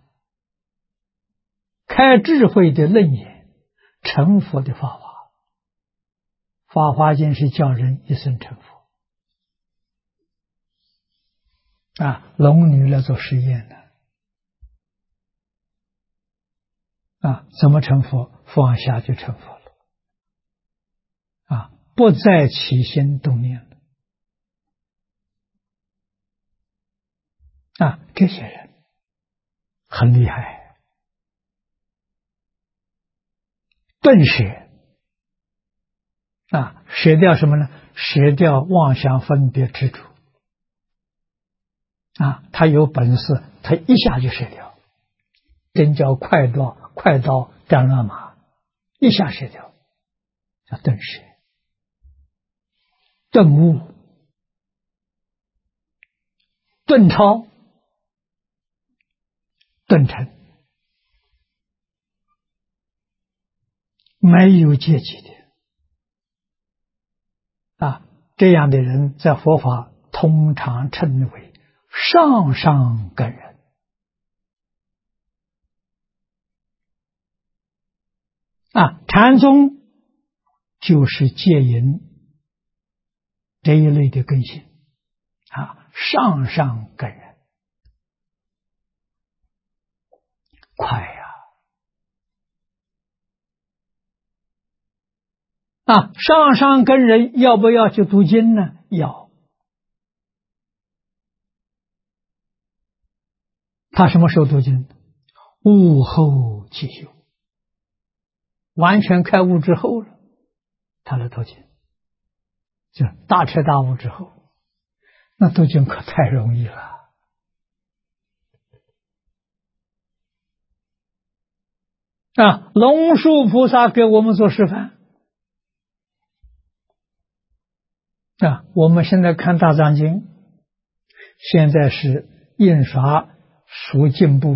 开智慧的楞严，成佛的法华。《法华经》是教人一生成佛龙女来做实验的怎么成佛？放下就成佛了不再起心动念了这些人很厉害，顿舍舍掉什么呢？舍掉妄想分别执着他有本事，他一下就舍掉，真叫快刀斩乱麻，一下舍掉，叫顿舍、顿悟、顿超、顿成，没有阶级的这样的人在佛法通常称为上上根人禅宗就是戒淫这一类的根性上上根人快上上根人要不要去读经呢？要。他什么时候读经？悟后即修，完全开悟之后了，他来读经，就大彻大悟之后，那读经可太容易了龙树菩萨给我们做示范我们现在看大藏经，现在是印刷属进步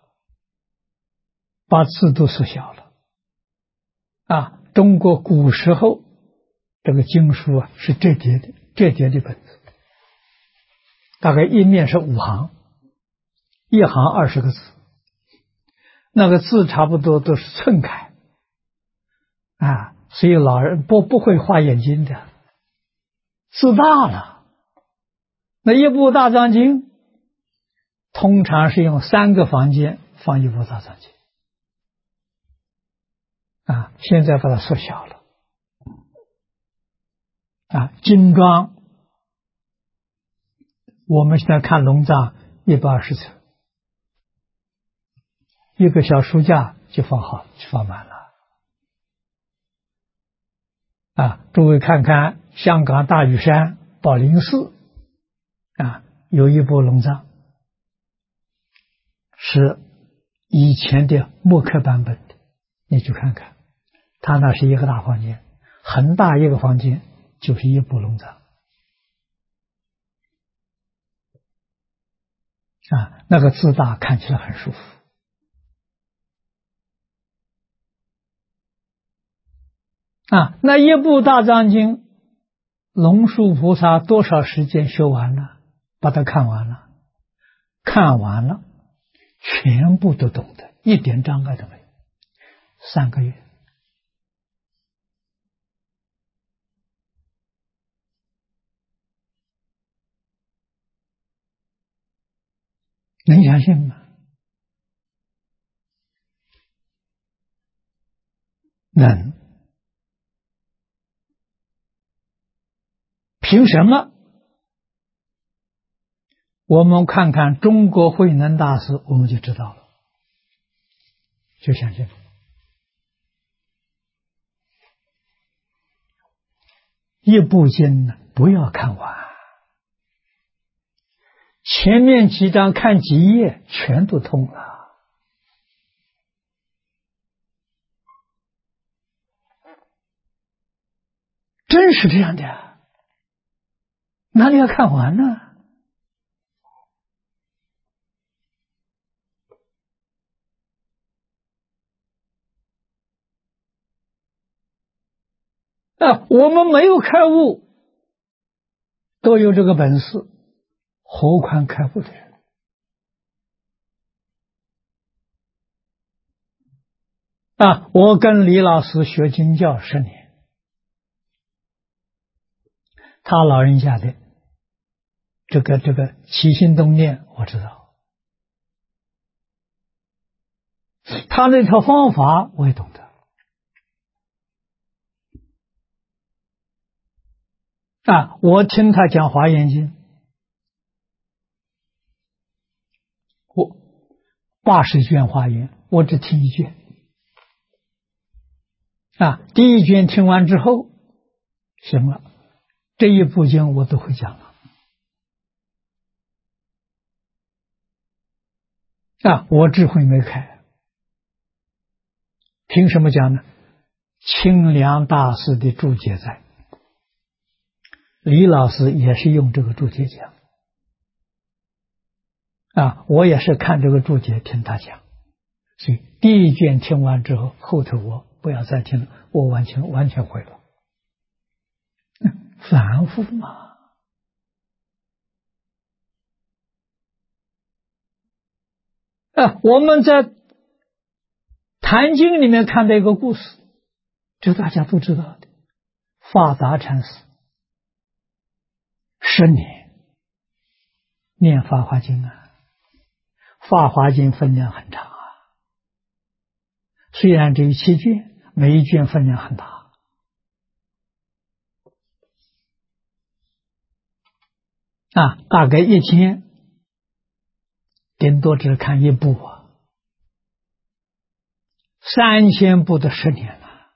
把字都缩小了中国古时候这个经书是折叠的本子，大概一面是5行，一行20个字，那个字差不多都是寸楷所以老人不会画眼睛的，字大了。那一部大藏经通常是用3个房间放一部大藏经现在把它缩小了精装我们现在看龙藏120册，一个小书架就放好，就放满了诸位看看香港大屿山宝林寺有一部龙藏是以前的木刻版本的，你去看看，他那是一个大房间，很大一个房间就是一部龙藏那个字大，看起来很舒服那一部大藏经龙树菩萨多少时间修完了？把它看完了，全部都懂得，一点障碍都没有 3个月。能相信吗？能。凭什么？我们看看中国慧能大师，我们就知道了，就相信了。一部经呢，不要看完，前面几章看几页，全都通了。真是这样的，哪里要看完呢？我们没有开悟，都有这个本事，何况开悟的人？我跟李老师学经教10年，他老人家的这个起心动念我知道，他那套方法我也懂得。我听他讲《华严经》，我80卷华严，我只听1卷。第1卷听完之后，行了，这一部经我都会讲了。我智慧没开，凭什么讲呢？清凉大师的注解在，李老师也是用这个注解讲。我也是看这个注解听他讲，所以第1卷听完之后，后头我不要再听了，我完全会了。反复嘛。我们在《坛经》里面看到一个故事，这大家都知道的，法达禅师10年念《法华经》《法华经》分量很长虽然只有7卷，每一卷分量很大。大概1天顶多只看1部3000部的10年了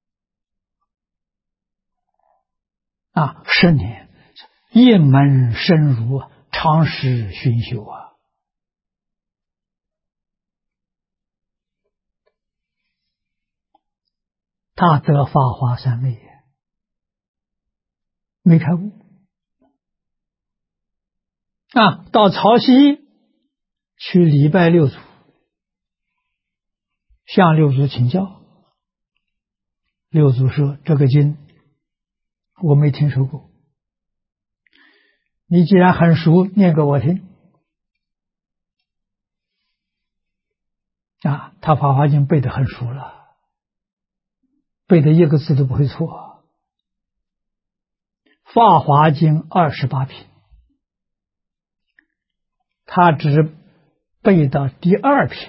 10年，一门深入，长时熏修他得法华三昧，没开悟到潮汐去礼拜六祖，向六祖请教。六祖说：“这个经我没听说过，你既然很熟，念给我听。”他法华经背得很熟了，背得一个字都不会错。法华经28品，他只背到第2品。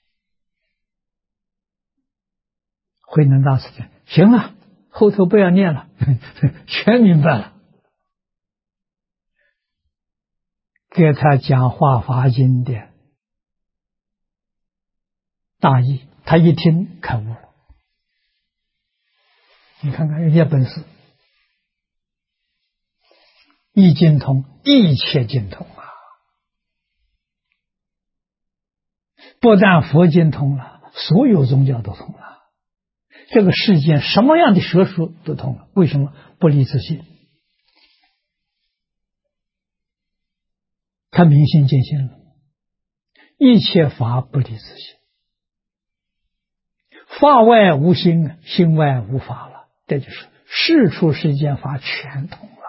慧能大师讲：“行了，后头不要念了，全明白了。”给他讲《法华经》的大意，他一听开悟了。你看看人家本事，一经通，一切经通不但佛经通了，所有宗教都通了。这个世间什么样的学术都通了，为什么？不离自信，他明心见性了，一切法不离自信，法外无心，心外无法了，这就是世出世间法全通了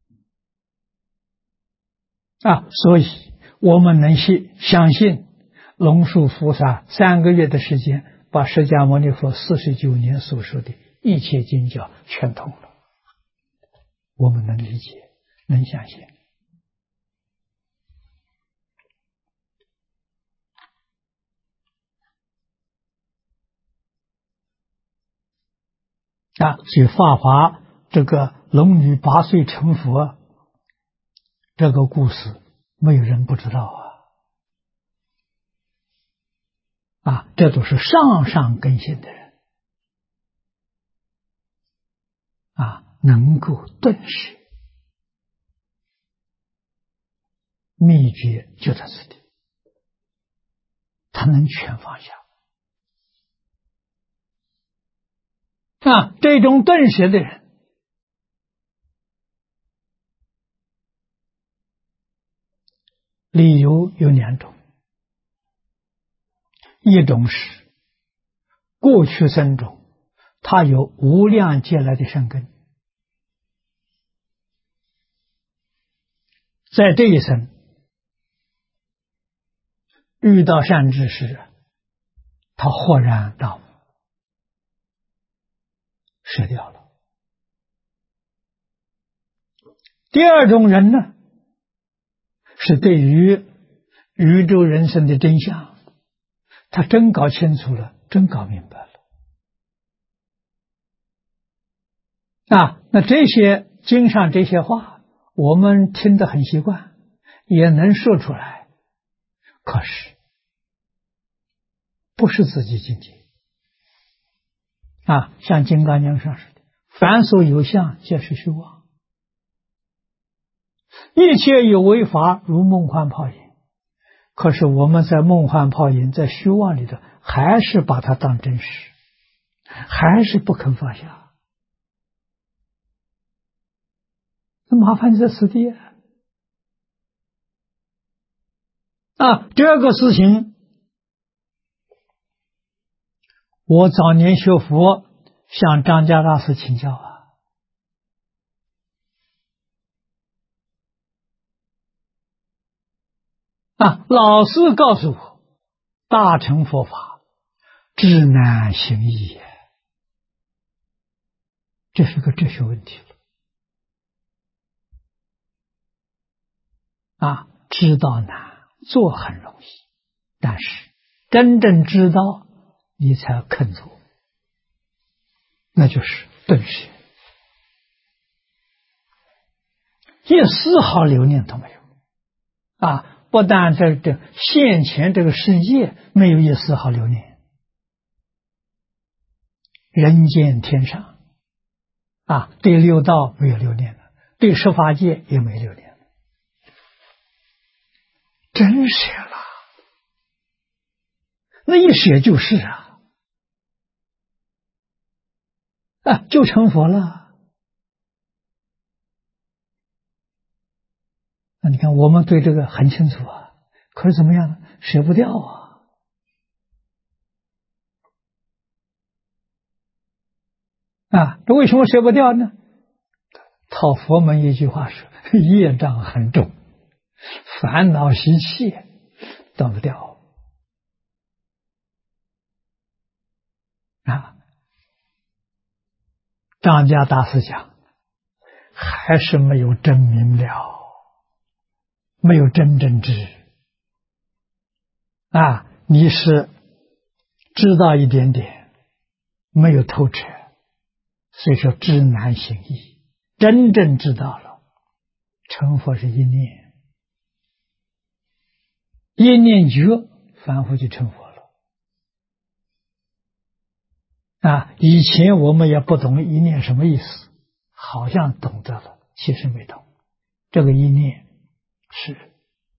所以我们能相信龙树菩萨3个月的时间，把释迦牟尼佛49年所说的一切经教全通了。我们能理解，能相信。所以法华这个龙女8岁成佛这个故事，没有人不知道这都是上根性的人能够顿时，秘诀就在此地，他能全放下这种顿时的人，理由有2种。一种是过去生中他有无量劫来的善根，在这一生遇到善知识，他豁然大悟，舍掉了。第二种人呢，是对于宇宙人生的真相，他真搞清楚了，真搞明白了那这些经上这些话，我们听得很习惯，也能说出来，可是不是自己境界像金刚经上说的，凡所有相，皆是虚妄，一切有为法，如梦幻泡影。可是我们在梦幻泡影，在虚妄里头，还是把它当真实，还是不肯放下。那麻烦在此地这个事情，我早年学佛向张家大师请教老师告诉我，大乘佛法至难行易也，这是个哲学问题了知道难，做很容易，但是真正知道你才肯做，那就是顿时，一丝毫留念都没有不但在这现前这个世界没有一丝毫留念，人间天上对六道没有留念了，对十法界也没留念了，真舍了，那一舍就是就成佛了。那你看我们对这个很清楚可是怎么样呢？舍不掉这为什么舍不掉呢？套佛门一句话说，业障很重，烦恼习气断不掉张家大师讲，还是没有真明了，没有真正知你是知道一点点，没有透彻，所以说知难行易。真正知道了，成佛是一念，一念觉，凡夫就成佛了以前我们也不懂一念什么意思，好像懂得了，其实没懂。这个一念是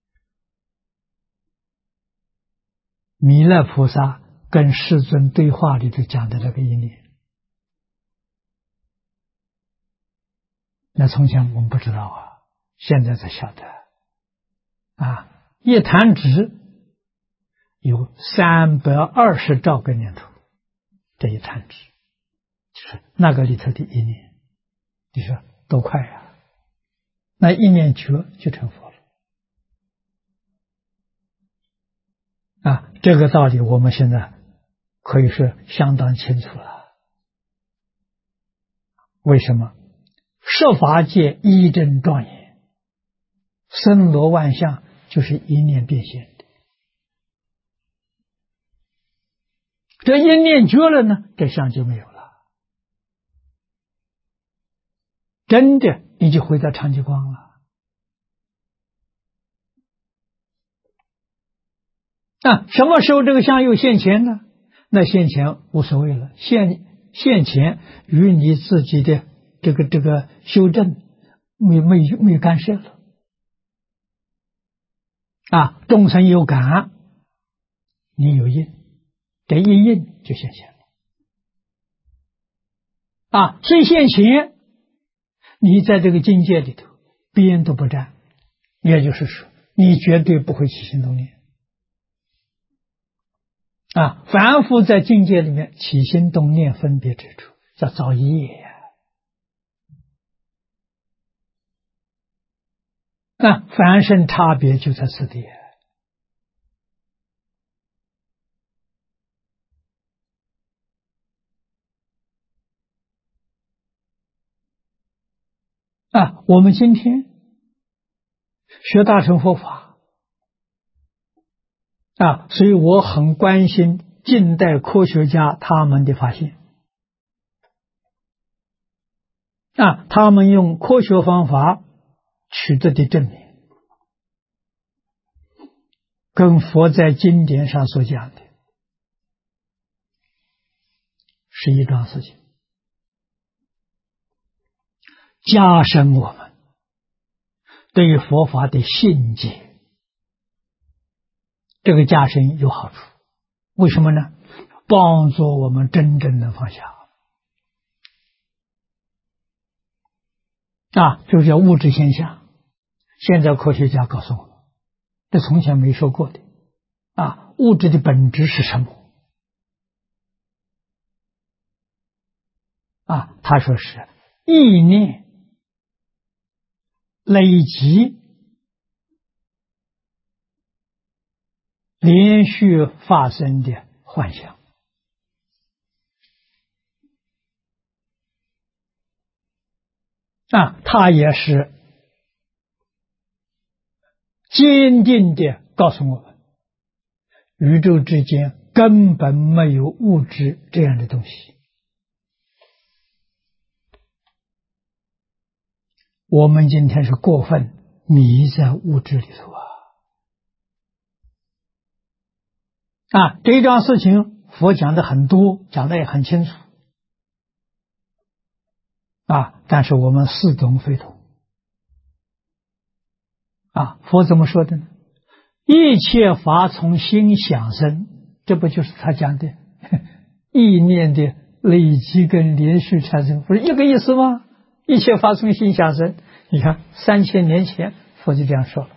弥勒菩萨跟世尊对话里头讲的这个一念，那从前我们不知道现在才晓得一弹指有320兆个念头，这一弹指就是那个里头的一念，你说多快那一念觉就成佛了这个道理我们现在可以说相当清楚了。为什么？十法界一真庄严，森罗万象就是一念变现的。这一念绝了呢，这相就没有了，真的你就回到常寂光了。什么时候这个相又现前呢？那现前无所谓了，现前与你自己的这个修正没有干涉了。众生有感，你有应，这一应就现前了。所以现前你在这个境界里头边都不沾，也就是说你绝对不会起心动念。凡夫在境界里面起心动念分别之处，叫造业凡圣差别就在此地。我们今天学大乘佛法所以我很关心近代科学家他们的发现他们用科学方法取得的证明，跟佛在经典上所讲的是一桩事情，加深我们对于佛法的信解，这个加深有好处。为什么呢？帮助我们真正的放下这个叫物质现象。现在科学家告诉我们，这从前没说过的物质的本质是什么他说是意念累积连续发生的幻象他也是坚定地告诉我们，宇宙之间根本没有物质这样的东西。我们今天是过分迷在物质里头这一桩事情佛讲的很多，讲的也很清楚但是我们似懂非懂佛怎么说的呢？一切法从心想生，这不就是他讲的意念的累积跟连续产生，不是一个意思吗？一切法从心想生，你看3000年前佛就这样说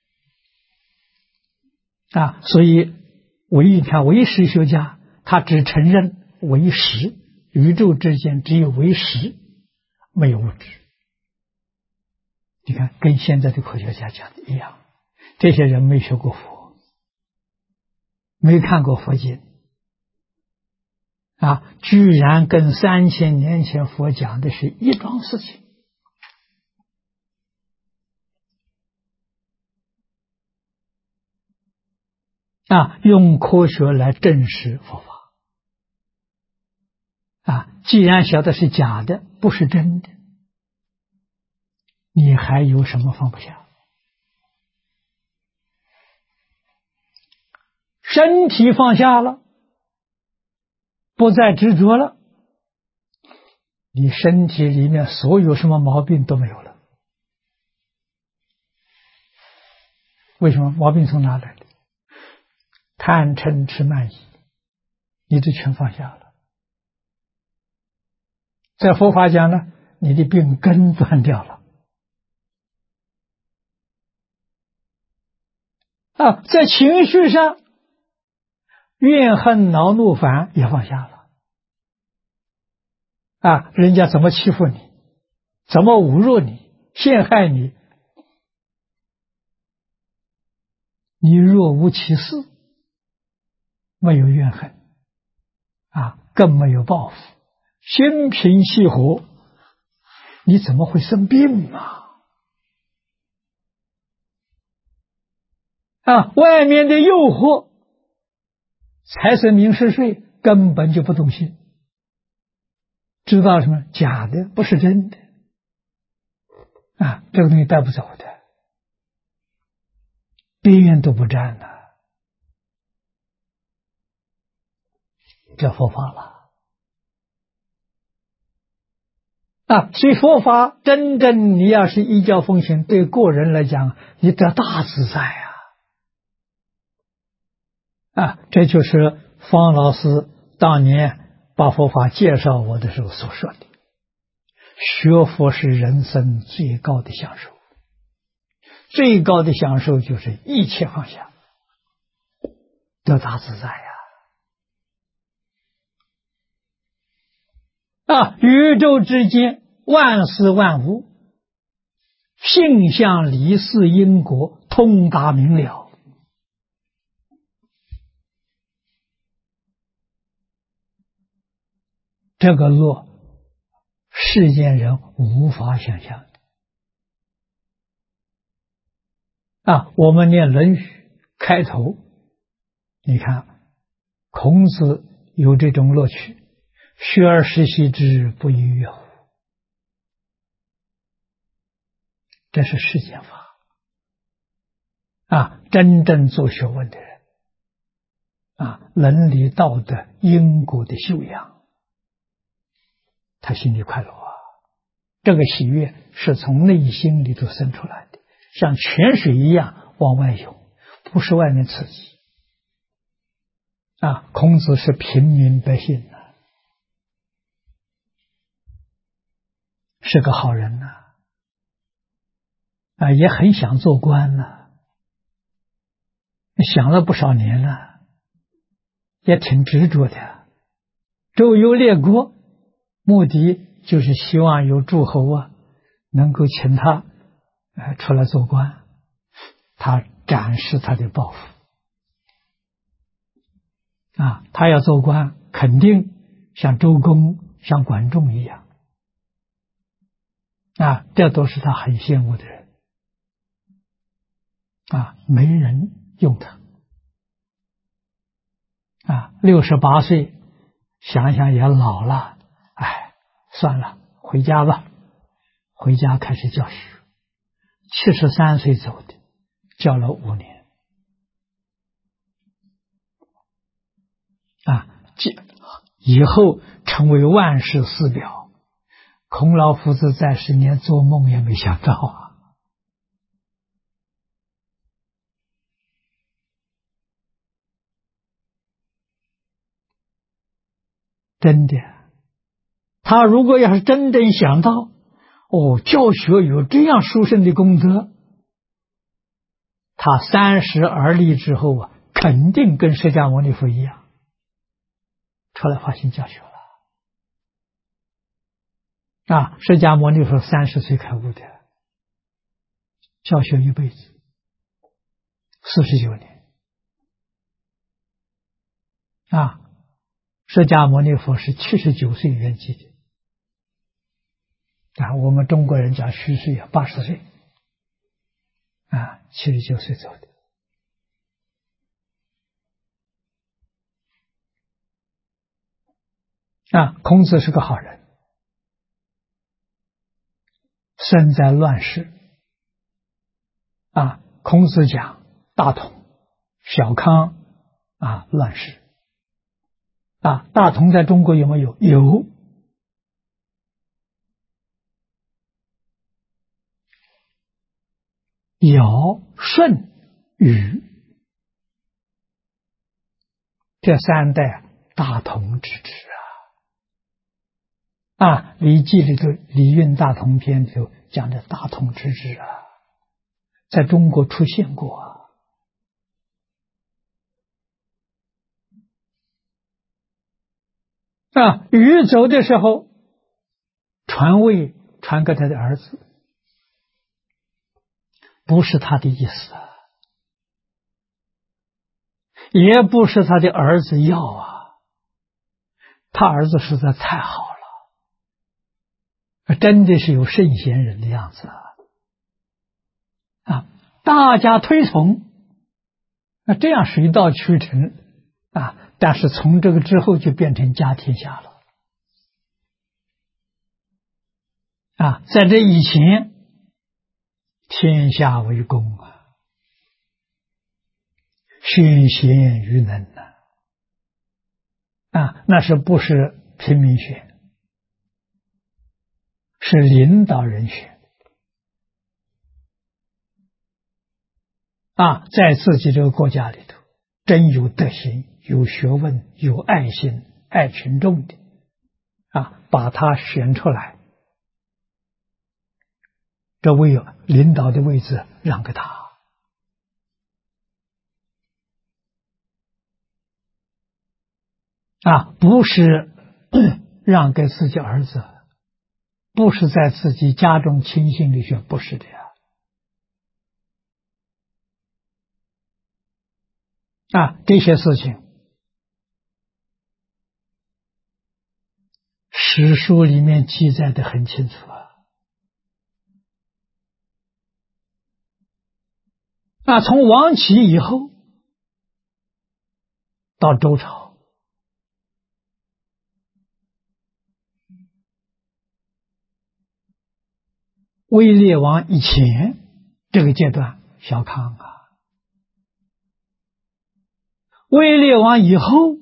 了所以唯识学家他只承认唯识，宇宙之间只有唯识，没有物质。你看跟现在的科学家讲的一样，这些人没学过佛，没看过佛经居然跟3000年前佛讲的是一桩事情用科学来证实佛法既然晓得是假的，不是真的，你还有什么放不下？身体放下了，不再执着了，你身体里面所有什么毛病都没有了。为什么？毛病从哪来的？贪嗔痴慢疑，你这全放下了。在佛法讲呢，你的病根断掉了在情绪上怨恨恼怒烦也放下了人家怎么欺负你，怎么侮辱你，陷害你，你若无其事， 没有怨恨更没有报复，心平气和，你怎么会生病外面的诱惑，财神名食睡根本就不动心，知道什么假的，不是真的这个东西带不走的，边缘都不沾了，这佛法了所以佛法真正你要是依教奉行，对个人来讲，你得大自在这就是方老师当年把佛法介绍我的时候所说的，学佛是人生最高的享受，最高的享受就是一切放下，得大自在宇宙之间万事万物，性相离事因果通达明了，这个乐世间人无法想象我们念《论语》开头，你看孔子有这种乐趣，学而时习之，不亦说乎？这是世间法真正做学问的人伦理道德因果的修养，他心里快乐这个喜悦是从内心里头生出来的，像泉水一样往外涌，不是外面刺激孔子是平民百姓是个好人也很想做官想了不少年了，也挺执着的，周游列国，目的就是希望有诸侯能够请他出来做官，他展示他的抱负他要做官，肯定像周公像管仲一样这都是他很羡慕的人没人用他68岁想想也老了，算了，回家吧，回家开始教学，73岁走的，教了5年以后成为万世师表，孔老夫子在世连做梦也没想到真的，他如果要是真正想到教学有这样殊胜的功德，他30而立之后肯定跟释迦牟尼佛一样出来发心教学了释迦牟尼佛30岁开悟的，教学一辈子49年释迦牟尼佛是79岁圆寂的我们中国人讲虚岁80岁79岁走的孔子是个好人，生在乱世孔子讲大同小康乱世大同在中国有没有？有。尧、舜、禹这3代大同之治礼记里头《礼运大同篇》里头讲的大同之治在中国出现过禹走的时候传位传给他的儿子，不是他的意思也不是他的儿子要啊，他儿子实在太好了，真的是有圣贤人的样子啊，大家推崇，那这样水到渠成啊。但是从这个之后就变成家天下了啊，在这以前，天下为公啊，选贤与能啊，那是不是平民选，是领导人选啊，在自己这个国家里头，真有德行、有学问、有爱心、爱群众的啊，把他选出来，这位领导的位置让给他啊，不是让给自己儿子，不是在自己家中亲信里选，不是的呀。啊，这些事情，史书里面记载的很清楚啊。从王启以后到周朝，威烈王以前这个阶段，小康啊；威烈王以后，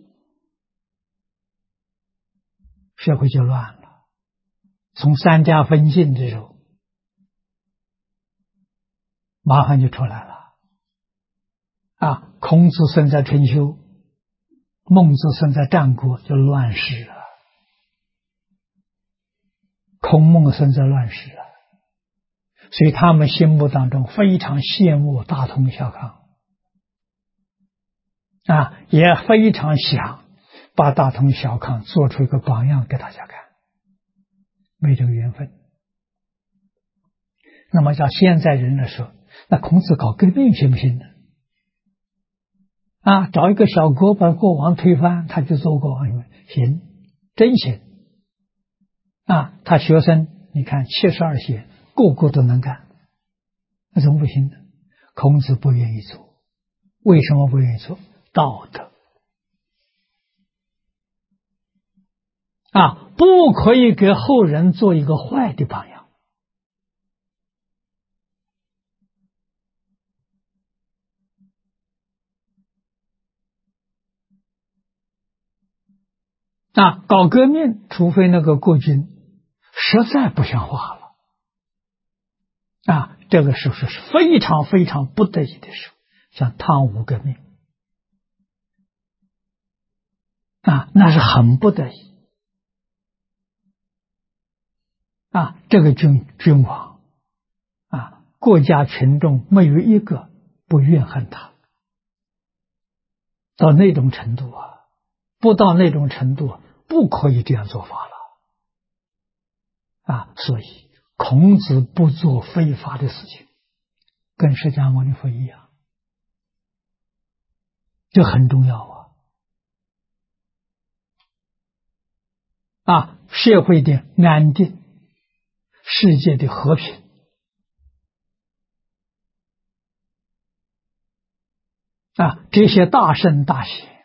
社会就乱了。从三家分晋的时候，麻烦就出来了啊！孔子生在春秋，孟子生在战国，就乱世了。孔孟生在乱世啊，所以他们心目当中非常羡慕大同小康啊，也非常想把大同小康做出一个榜样给大家看，没这个缘分。那么叫现在人来说，那孔子搞革命行不行呢？啊，找一个小国把国王推翻，他就做国王，行，真行啊！他学生你看72贤，个个都能干，那怎么不行呢？孔子不愿意做，为什么不愿意做？道德啊，不可以给后人做一个坏的榜样啊！搞革命，除非那个国君实在不像话了啊，这个时候是非常非常不得已的时候，像汤武革命啊，那是很不得已啊。这个君王啊，国家群众没有一个不怨恨他，到那种程度啊，不到那种程度，不可以这样做法了啊。所以孔子不做非法的事情，跟释迦牟尼佛一样，这很重要啊！社会的安定，世界的和平啊，这些大圣大贤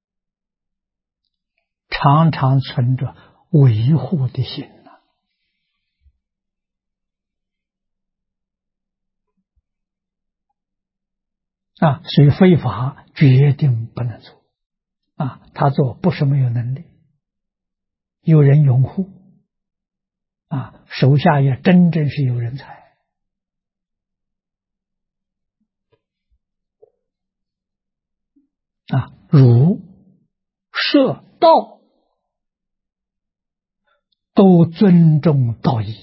常常存着维护的心啊，所以非法决定不能做啊。他做不是没有能力，有人拥护啊，手下也真正是有人才啊，儒、释、道都尊重道义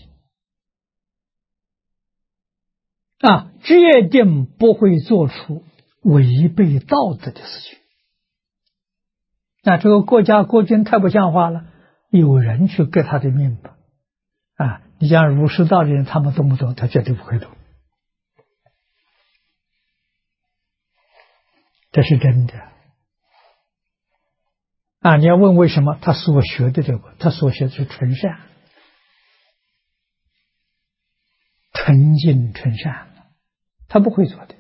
啊，决定不会做出违背道德的事情。那这个国家国君太不像话了，有人去革他的命吧啊！你像儒释道的人，他们懂不懂？他绝对不会懂，这是真的啊，你要问为什么？他所学的这个，他所学的是纯善，纯净纯善，他不会做的。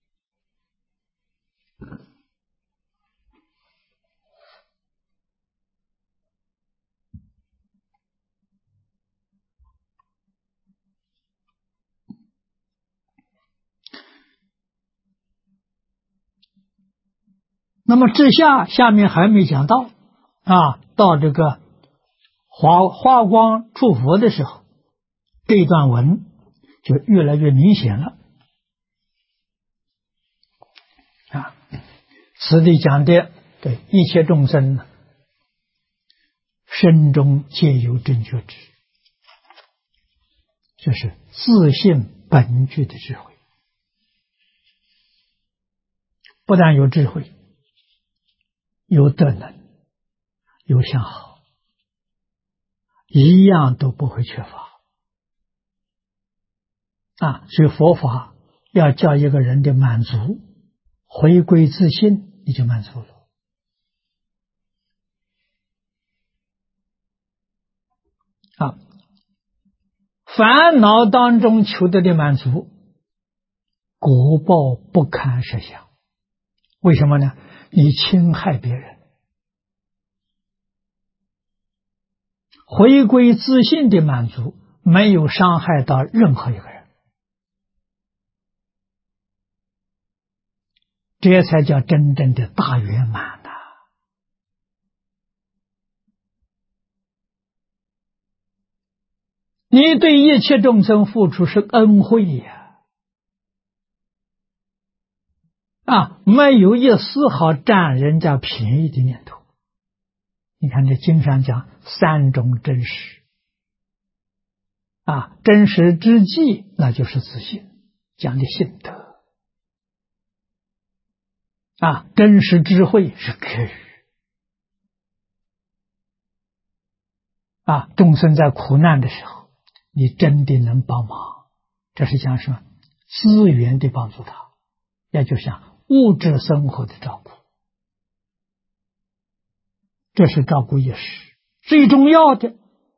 那么至下面还没讲到啊，到这个华光出佛的时候，这段文就越来越明显了啊。此地讲的对一切众生呢，身中皆有正觉智，这是自性本具的智慧。不但有智慧，有德能，有相好，一样都不会缺乏啊！所以佛法要叫一个人的满足，回归自信，你就满足了啊！烦恼当中求得的满足，果报不堪设想。为什么呢？你侵害别人，回归自信的满足，没有伤害到任何一个人，这才叫真正的大圆满呐！你对一切众生付出是恩惠呀！没有一丝毫占人家便宜的念头。你看这经上讲三种真实真实之际，那就是自信，讲的信德真实智慧是给予众生在苦难的时候，你真的能帮忙，这是讲什么？资源的帮助他，也就像物质生活的照顾，这是照顾一时。最重要的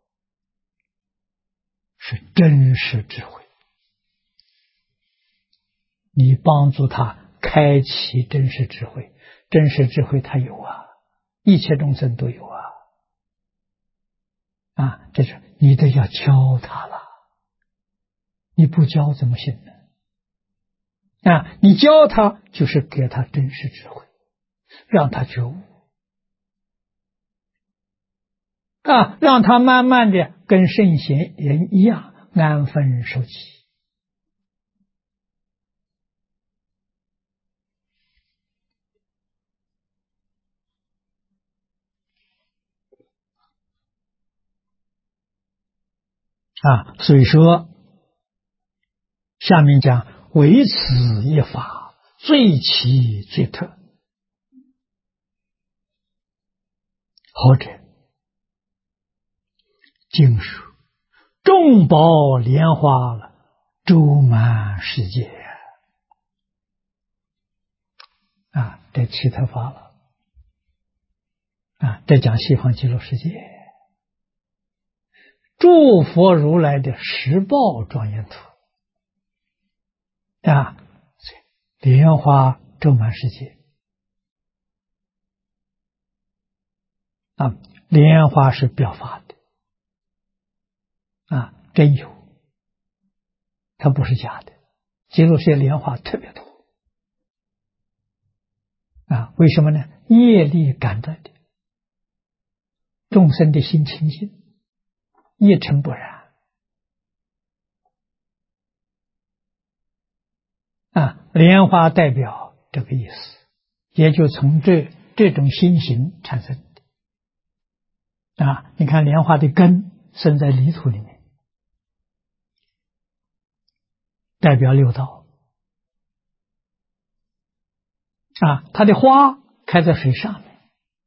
是真实智慧，你帮助他开启真实智慧，真实智慧他有一切众生都有这是你得要教他了，你不教怎么行呢？你教他就是给他真实智慧，让他觉悟让他慢慢的跟圣贤人一样安分守己所以说下面讲唯此一法最奇最特，或者经书众宝莲花了，周满世界这奇特法了这讲西方极乐世界诸佛如来的十报庄严图莲花周满世界莲花是表法的真有，它不是假的。极乐世界莲花特别多为什么呢？业力感召的，众生的心清净，一尘不染莲花代表这个意思，也就从这种心行产生的你看莲花的根生在泥土里面，代表六道它的花开在水上面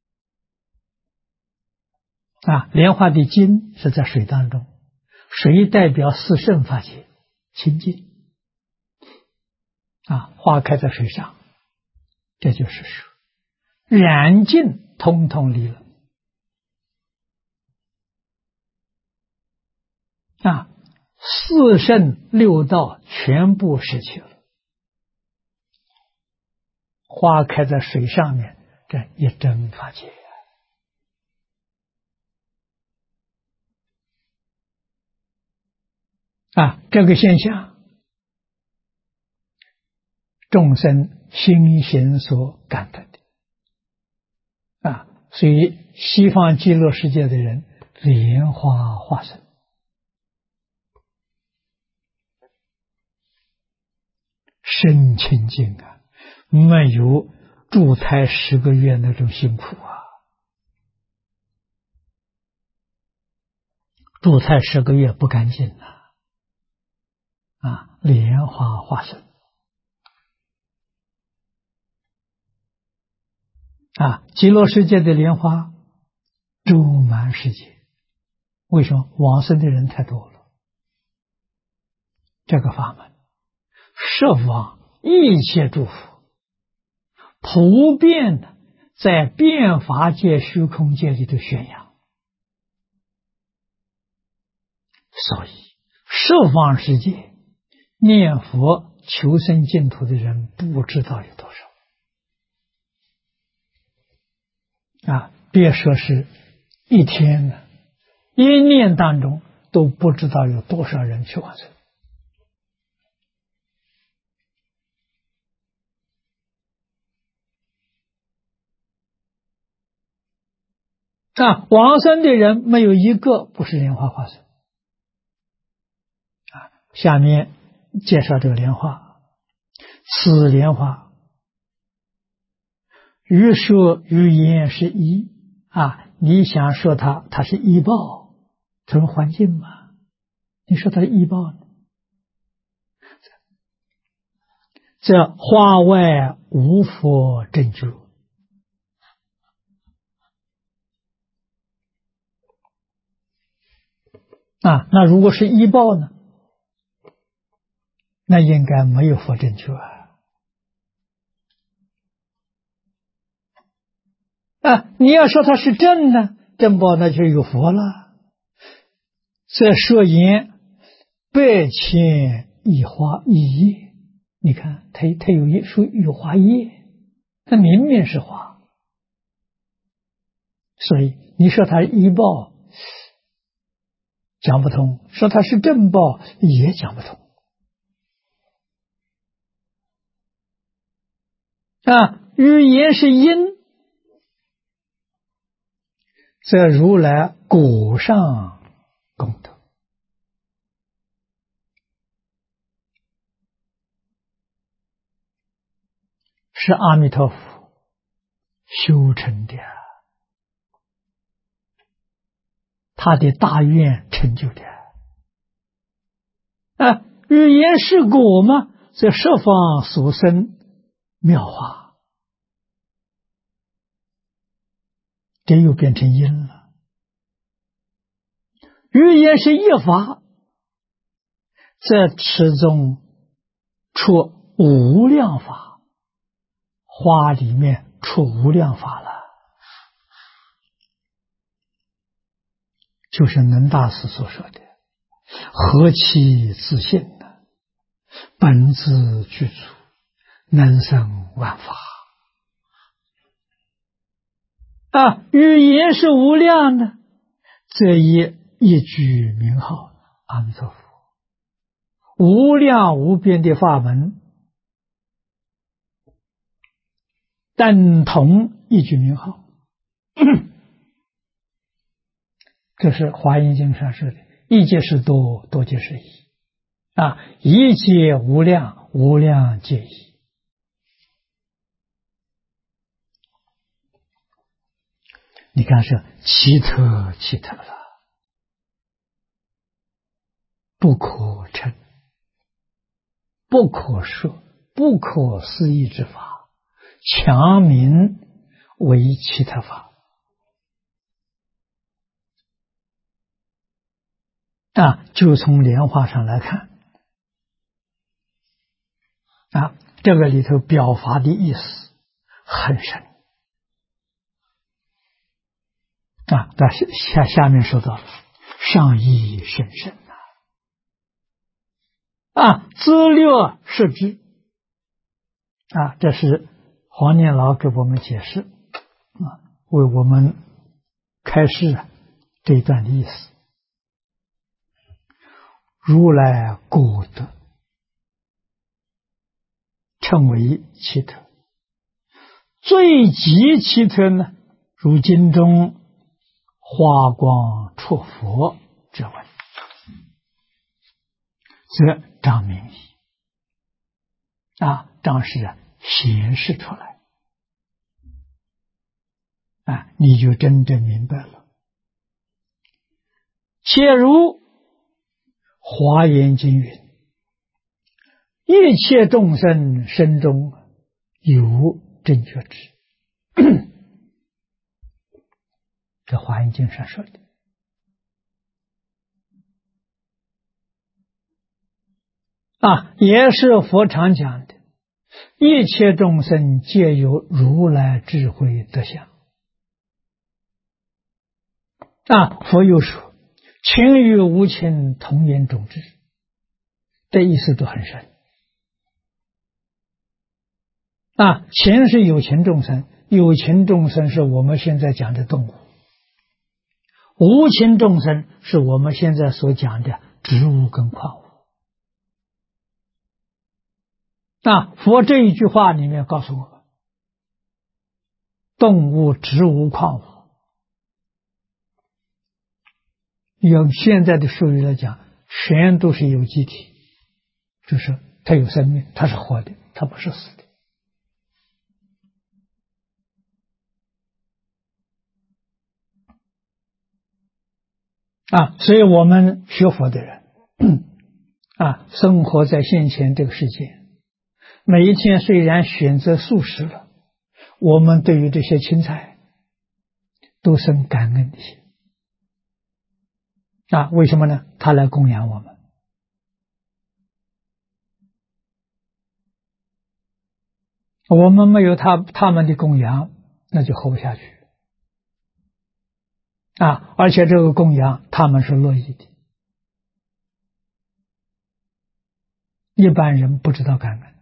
莲花的茎是在水当中，水代表四圣法界清净花开在水上，这就是说染净通通离了啊，四圣六道全部失去了。花开在水上面，这一真法界啊，这个现象，众生心行所感得的啊，所以西方极乐世界的人莲花化身，身清净啊，没有住胎10个月那种辛苦啊。住胎10个月不干净啊，莲花化身啊，极乐世界的莲花周满世界。为什么？往生的人太多了。这个法门设往一切诸佛普遍的在变法界虚空界里头宣扬，所以十方世界念佛求生净土的人不知道有多少啊！别说是一天了，一念当中都不知道有多少人去往生啊！往生的人没有一个不是莲花化身啊！下面介绍这个莲花，此莲花于说于言是一啊！你想说它是依报，成环境嘛？你说它是依报呢？这花外无佛正觉啊！那如果是依报呢？那应该没有佛正觉啊！你要说它是正呢，正报那就有佛了。这说言百千一花一叶，你看它有花叶，它明明是花，所以你说它依报讲不通，说它是正报也讲不通啊！语言是因，则如来果上功德是阿弥陀佛修成的，他的大愿成就的啊！语言是果嘛，则十方所生妙法，这又变成因了。语言是一法，则此中出无量法，花里面出无量法了，就是能大师所说的何其自信呢？本自具足，能生万法啊！语言是无量的，这一句名号阿弥陀佛，无量无边的法门，等同一句名号。这是华严经上说的，一界是多，多界是一啊，一界无量，无量界一。你看是奇特奇特了，不可称，不可说，不可思议之法，强名为奇特法啊！就从莲花上来看啊，这个里头表法的意思很深啊。但是下面说到了上意甚深啊， 自律是知这是黄念老给我们解释为我们开示这一段的意思。如来果德称为奇特，最极奇特呢，如经中花光出佛之文，则张明义张是显示出来你就真正明白了。且如华严经云：一切众生身中有正觉智。这华严经上说的也是佛常讲的，一切众生皆有如来智慧德相。佛又说情与无情同源种智，这意思都很深情是有情众生，有情众生是我们现在讲的动物，无情众生是我们现在所讲的植物跟矿物佛这一句话里面告诉我们，动物、植物、矿物，用现在的术语来讲，全都是有机体，就是它有生命，它是活的，它不是死的所以我们学佛的人生活在现前这个世界，每一天虽然选择素食了，我们对于这些青菜都生感恩的心为什么呢？他来供养我们我们没有他们的供养，那就活不下去而且这个供养他们是乐意的，一般人不知道感恩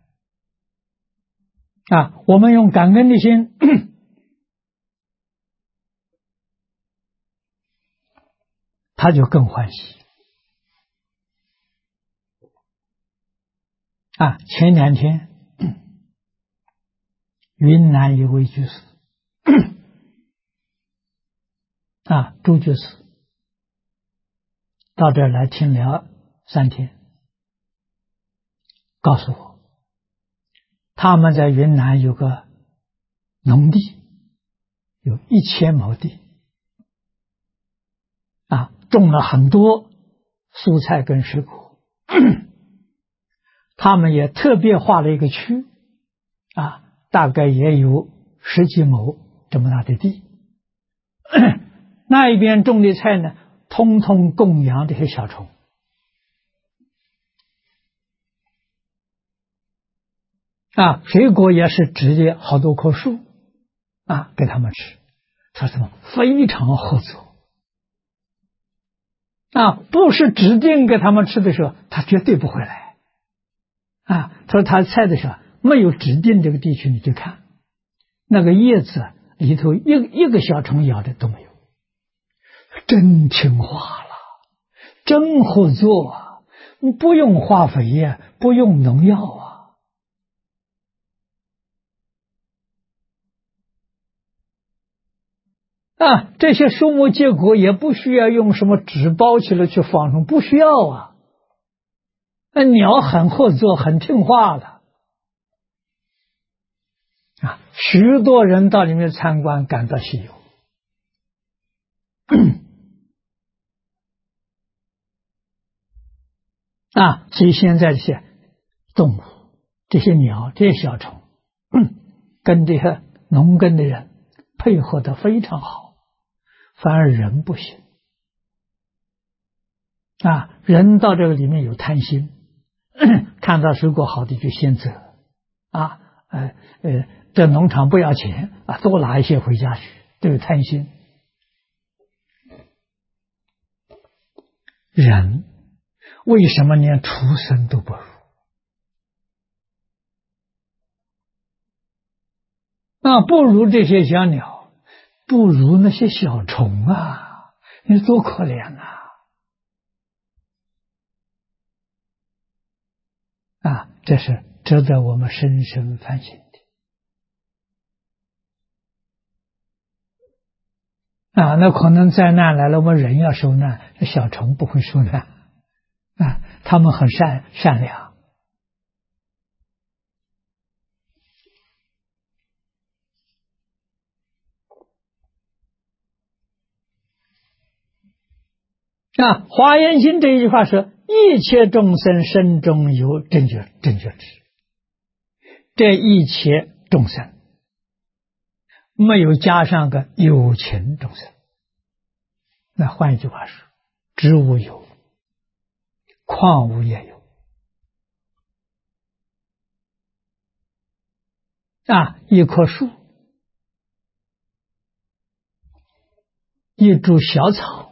我们用感恩的心他就更欢喜前2天云南一位居士朱居士到这儿来听聊3天，告诉我他们在云南有个农地，有1000亩地种了很多蔬菜跟水果他们也特别划了一个区大概也有10几亩这么大的地那一边种的菜呢，通通供养这些小虫水果也是直接好多棵树给他们吃，他说非常合作不是指定给他们吃的时候，他绝对不会来他说他菜的时候没有指定这个地区，你去看那个叶子里头一个小虫咬的都没有，真听话了，真合作不用化肥不用农药这些树木结果也不需要用什么纸包起来去放生，不需要鸟很合作，很听话的许多人到里面参观，感到稀有所以现在这些动物、这些鸟、这些小虫跟这些农耕的人配合得非常好，反而人不行人到这个里面有贪心看到水果好的就先择这农场不要钱多拿一些回家去，都有贪心。人为什么连畜生都不如？不如这些小鸟，不如那些小虫啊！你多可怜啊！这是值得我们深深反省的。那可能灾难来了，我们人要受难，小虫不会受难他们很善良。华严经这一句话说：“一切众生身中有正觉智。”这一切众生没有加上个有情众生。那换一句话说，植物有，矿物也有。一棵树，一株小草，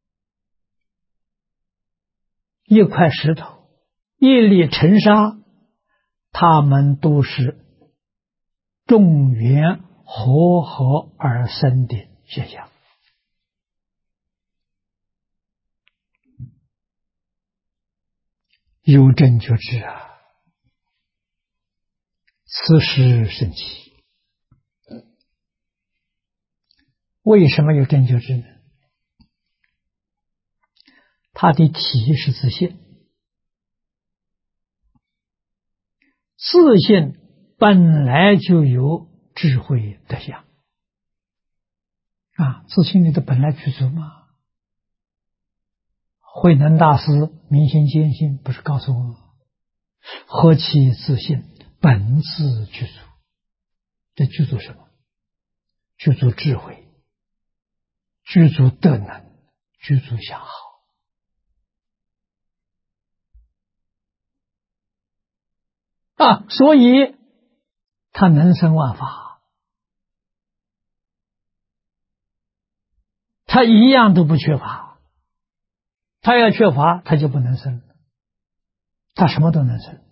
一块石头，一粒尘沙，它们都是众缘和合而生的现象。有正觉智此时神奇。为什么有正觉智呢？它的体是自信，自信本来就有智慧德相自信里头本来具足嘛。慧能大师明心见性不是告诉我们，何其自信，本自具足。这具足什么？具足智慧，具足德能，具足相好。所以他能生万法，他一样都不缺乏。他要缺乏，他就不能生，他什么都能生。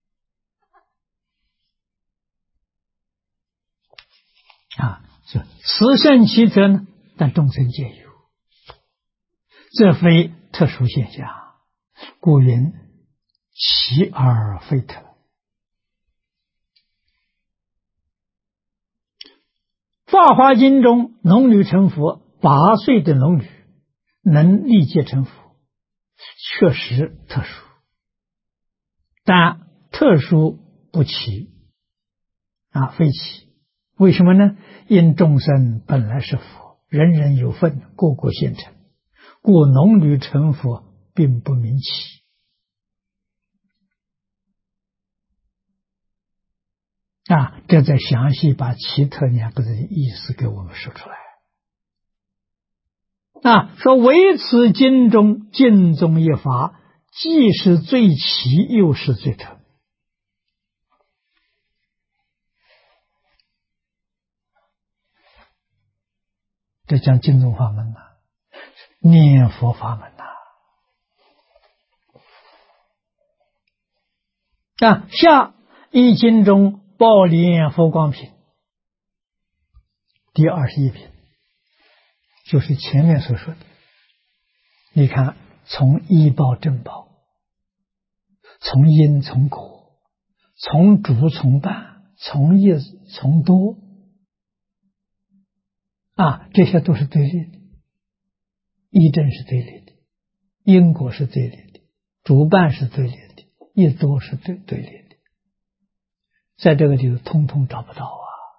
此圣其者呢，但众生皆有，这非特殊现象，故云其而非特。法华经中，龙女成佛，8岁的龙女能立即成佛，确实特殊，但特殊不奇非奇。为什么呢？因众生本来是佛，人人有份，个个现成，故龙女成佛并不明奇。这再详细把奇特2个字的意思给我们说出来。说唯此经中净宗一法，既是最奇，又是最特。这讲净宗法门念佛法门下一经中宝莲佛光品第21品，就是前面所说的。你看，从依报正报，从因从果，从主从伴，从业从多这些都是对立的。依正是对立的，因果是对立的，主伴是对立的，业多是对立的。在这个里头通通找不到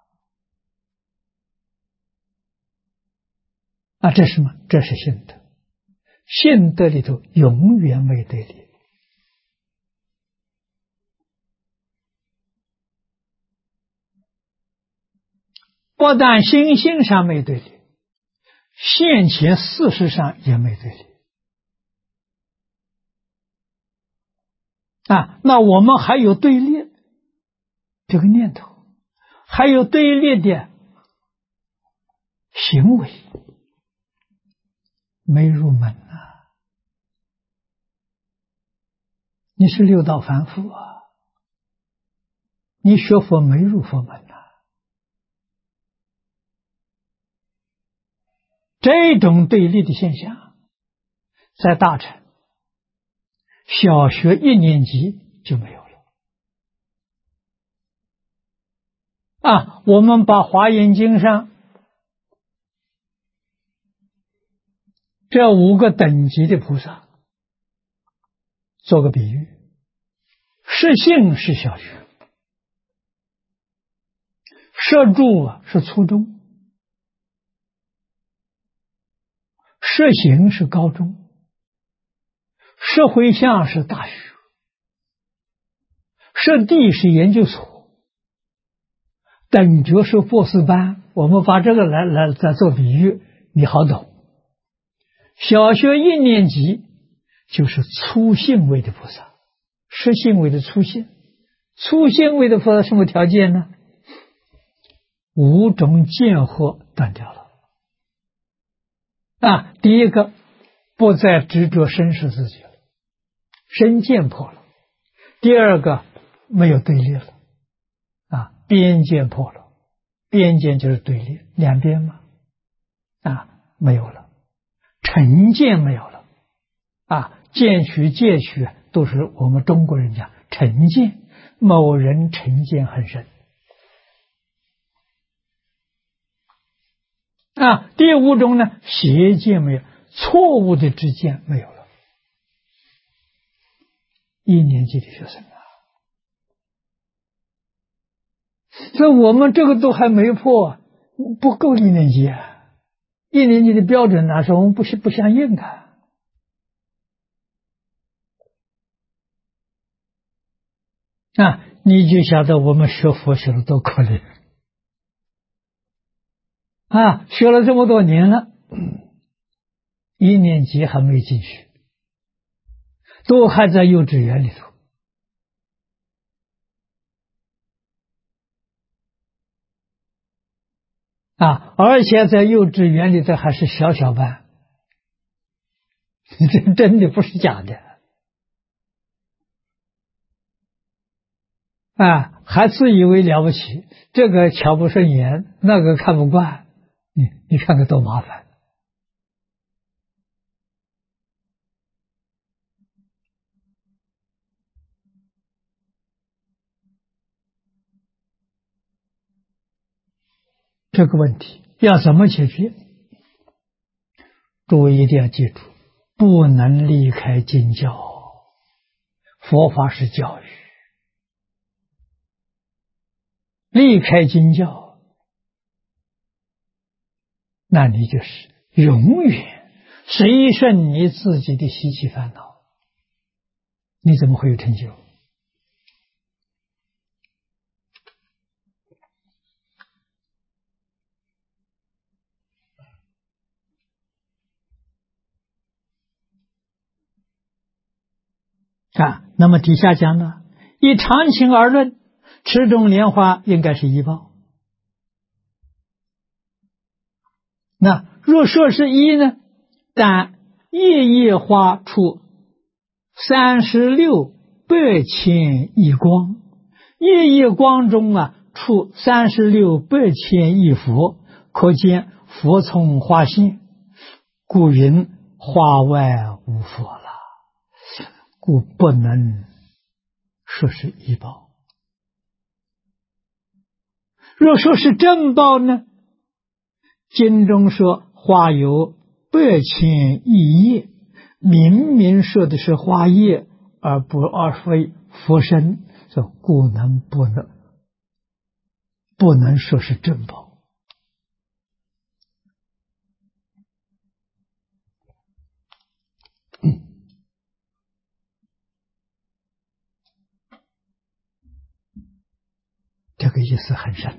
这是什么？这是信德。信德里头永远没对立。不但心性上没对立，现前事实上也没对立那我们还有对立这个念头，还有对立的行为，没入门你是六道凡夫啊，你学佛没入佛门啊。这种对立的现象，在大乘小学1年级就没有了啊。我们把华严经上这5个等级的菩萨做个比喻，摄性是小学，摄住是初中，摄行是高中，摄回向是大学，摄地是研究所，等觉是博士班。我们把这个来再做比喻，你好懂。小学1年级就是粗性位的菩萨，摄性位的粗性。粗性位的菩萨什么条件呢？5种见惑断掉了啊。第一个，不再执着身是自己了，身见破了。第二个，没有对立了啊，边见破了。边见就是对立，两边嘛啊，没有了。成见没有了啊，见取戒取都是我们中国人讲成见，某人成见很深啊。第5种呢，邪见没有，错误的知见没有了。1年级的学生啊，所以我们这个都还没破，不够1年级啊。1年级的标准是我们不相应的啊。你就晓得我们学佛学的多可怜啊！学了这么多年了，1年级还没进去，都还在幼稚园里头啊，而且在幼稚园里头还是小班，这真的不是假的啊！还自以为了不起，这个瞧不顺眼，那个看不惯，你看看多麻烦这个问题要怎么解决？诸位一定要记住，不能离开经教，佛法是教育，离开经教，那你就是永远随顺你自己的习气烦恼，你怎么会有成就？啊，那么底下讲呢，以常情而论，持种莲花应该是依报。那若说是依呢，但夜夜花出36,800,000亿光，夜夜光中出36,800,000亿佛，可见佛从花现，故云花外无佛了。故不能说是依报。若说是正报呢？经中说花有8,000亿叶，明明说的是花叶，而非佛身，所以故不能说是正报。这个意思很深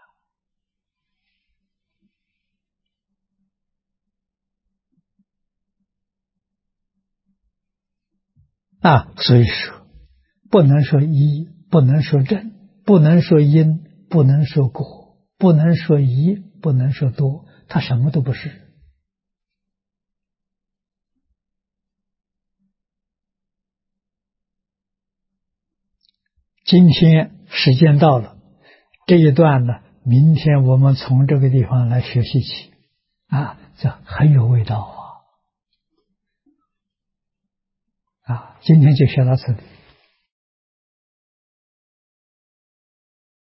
所以说不能说一，不能说正，不能说因，不能说果，不能说一，不能说多，它什么都不是。 今天时间到了，这一段呢，明天我们从这个地方来学习起，这很有味道啊！今天就学到这里。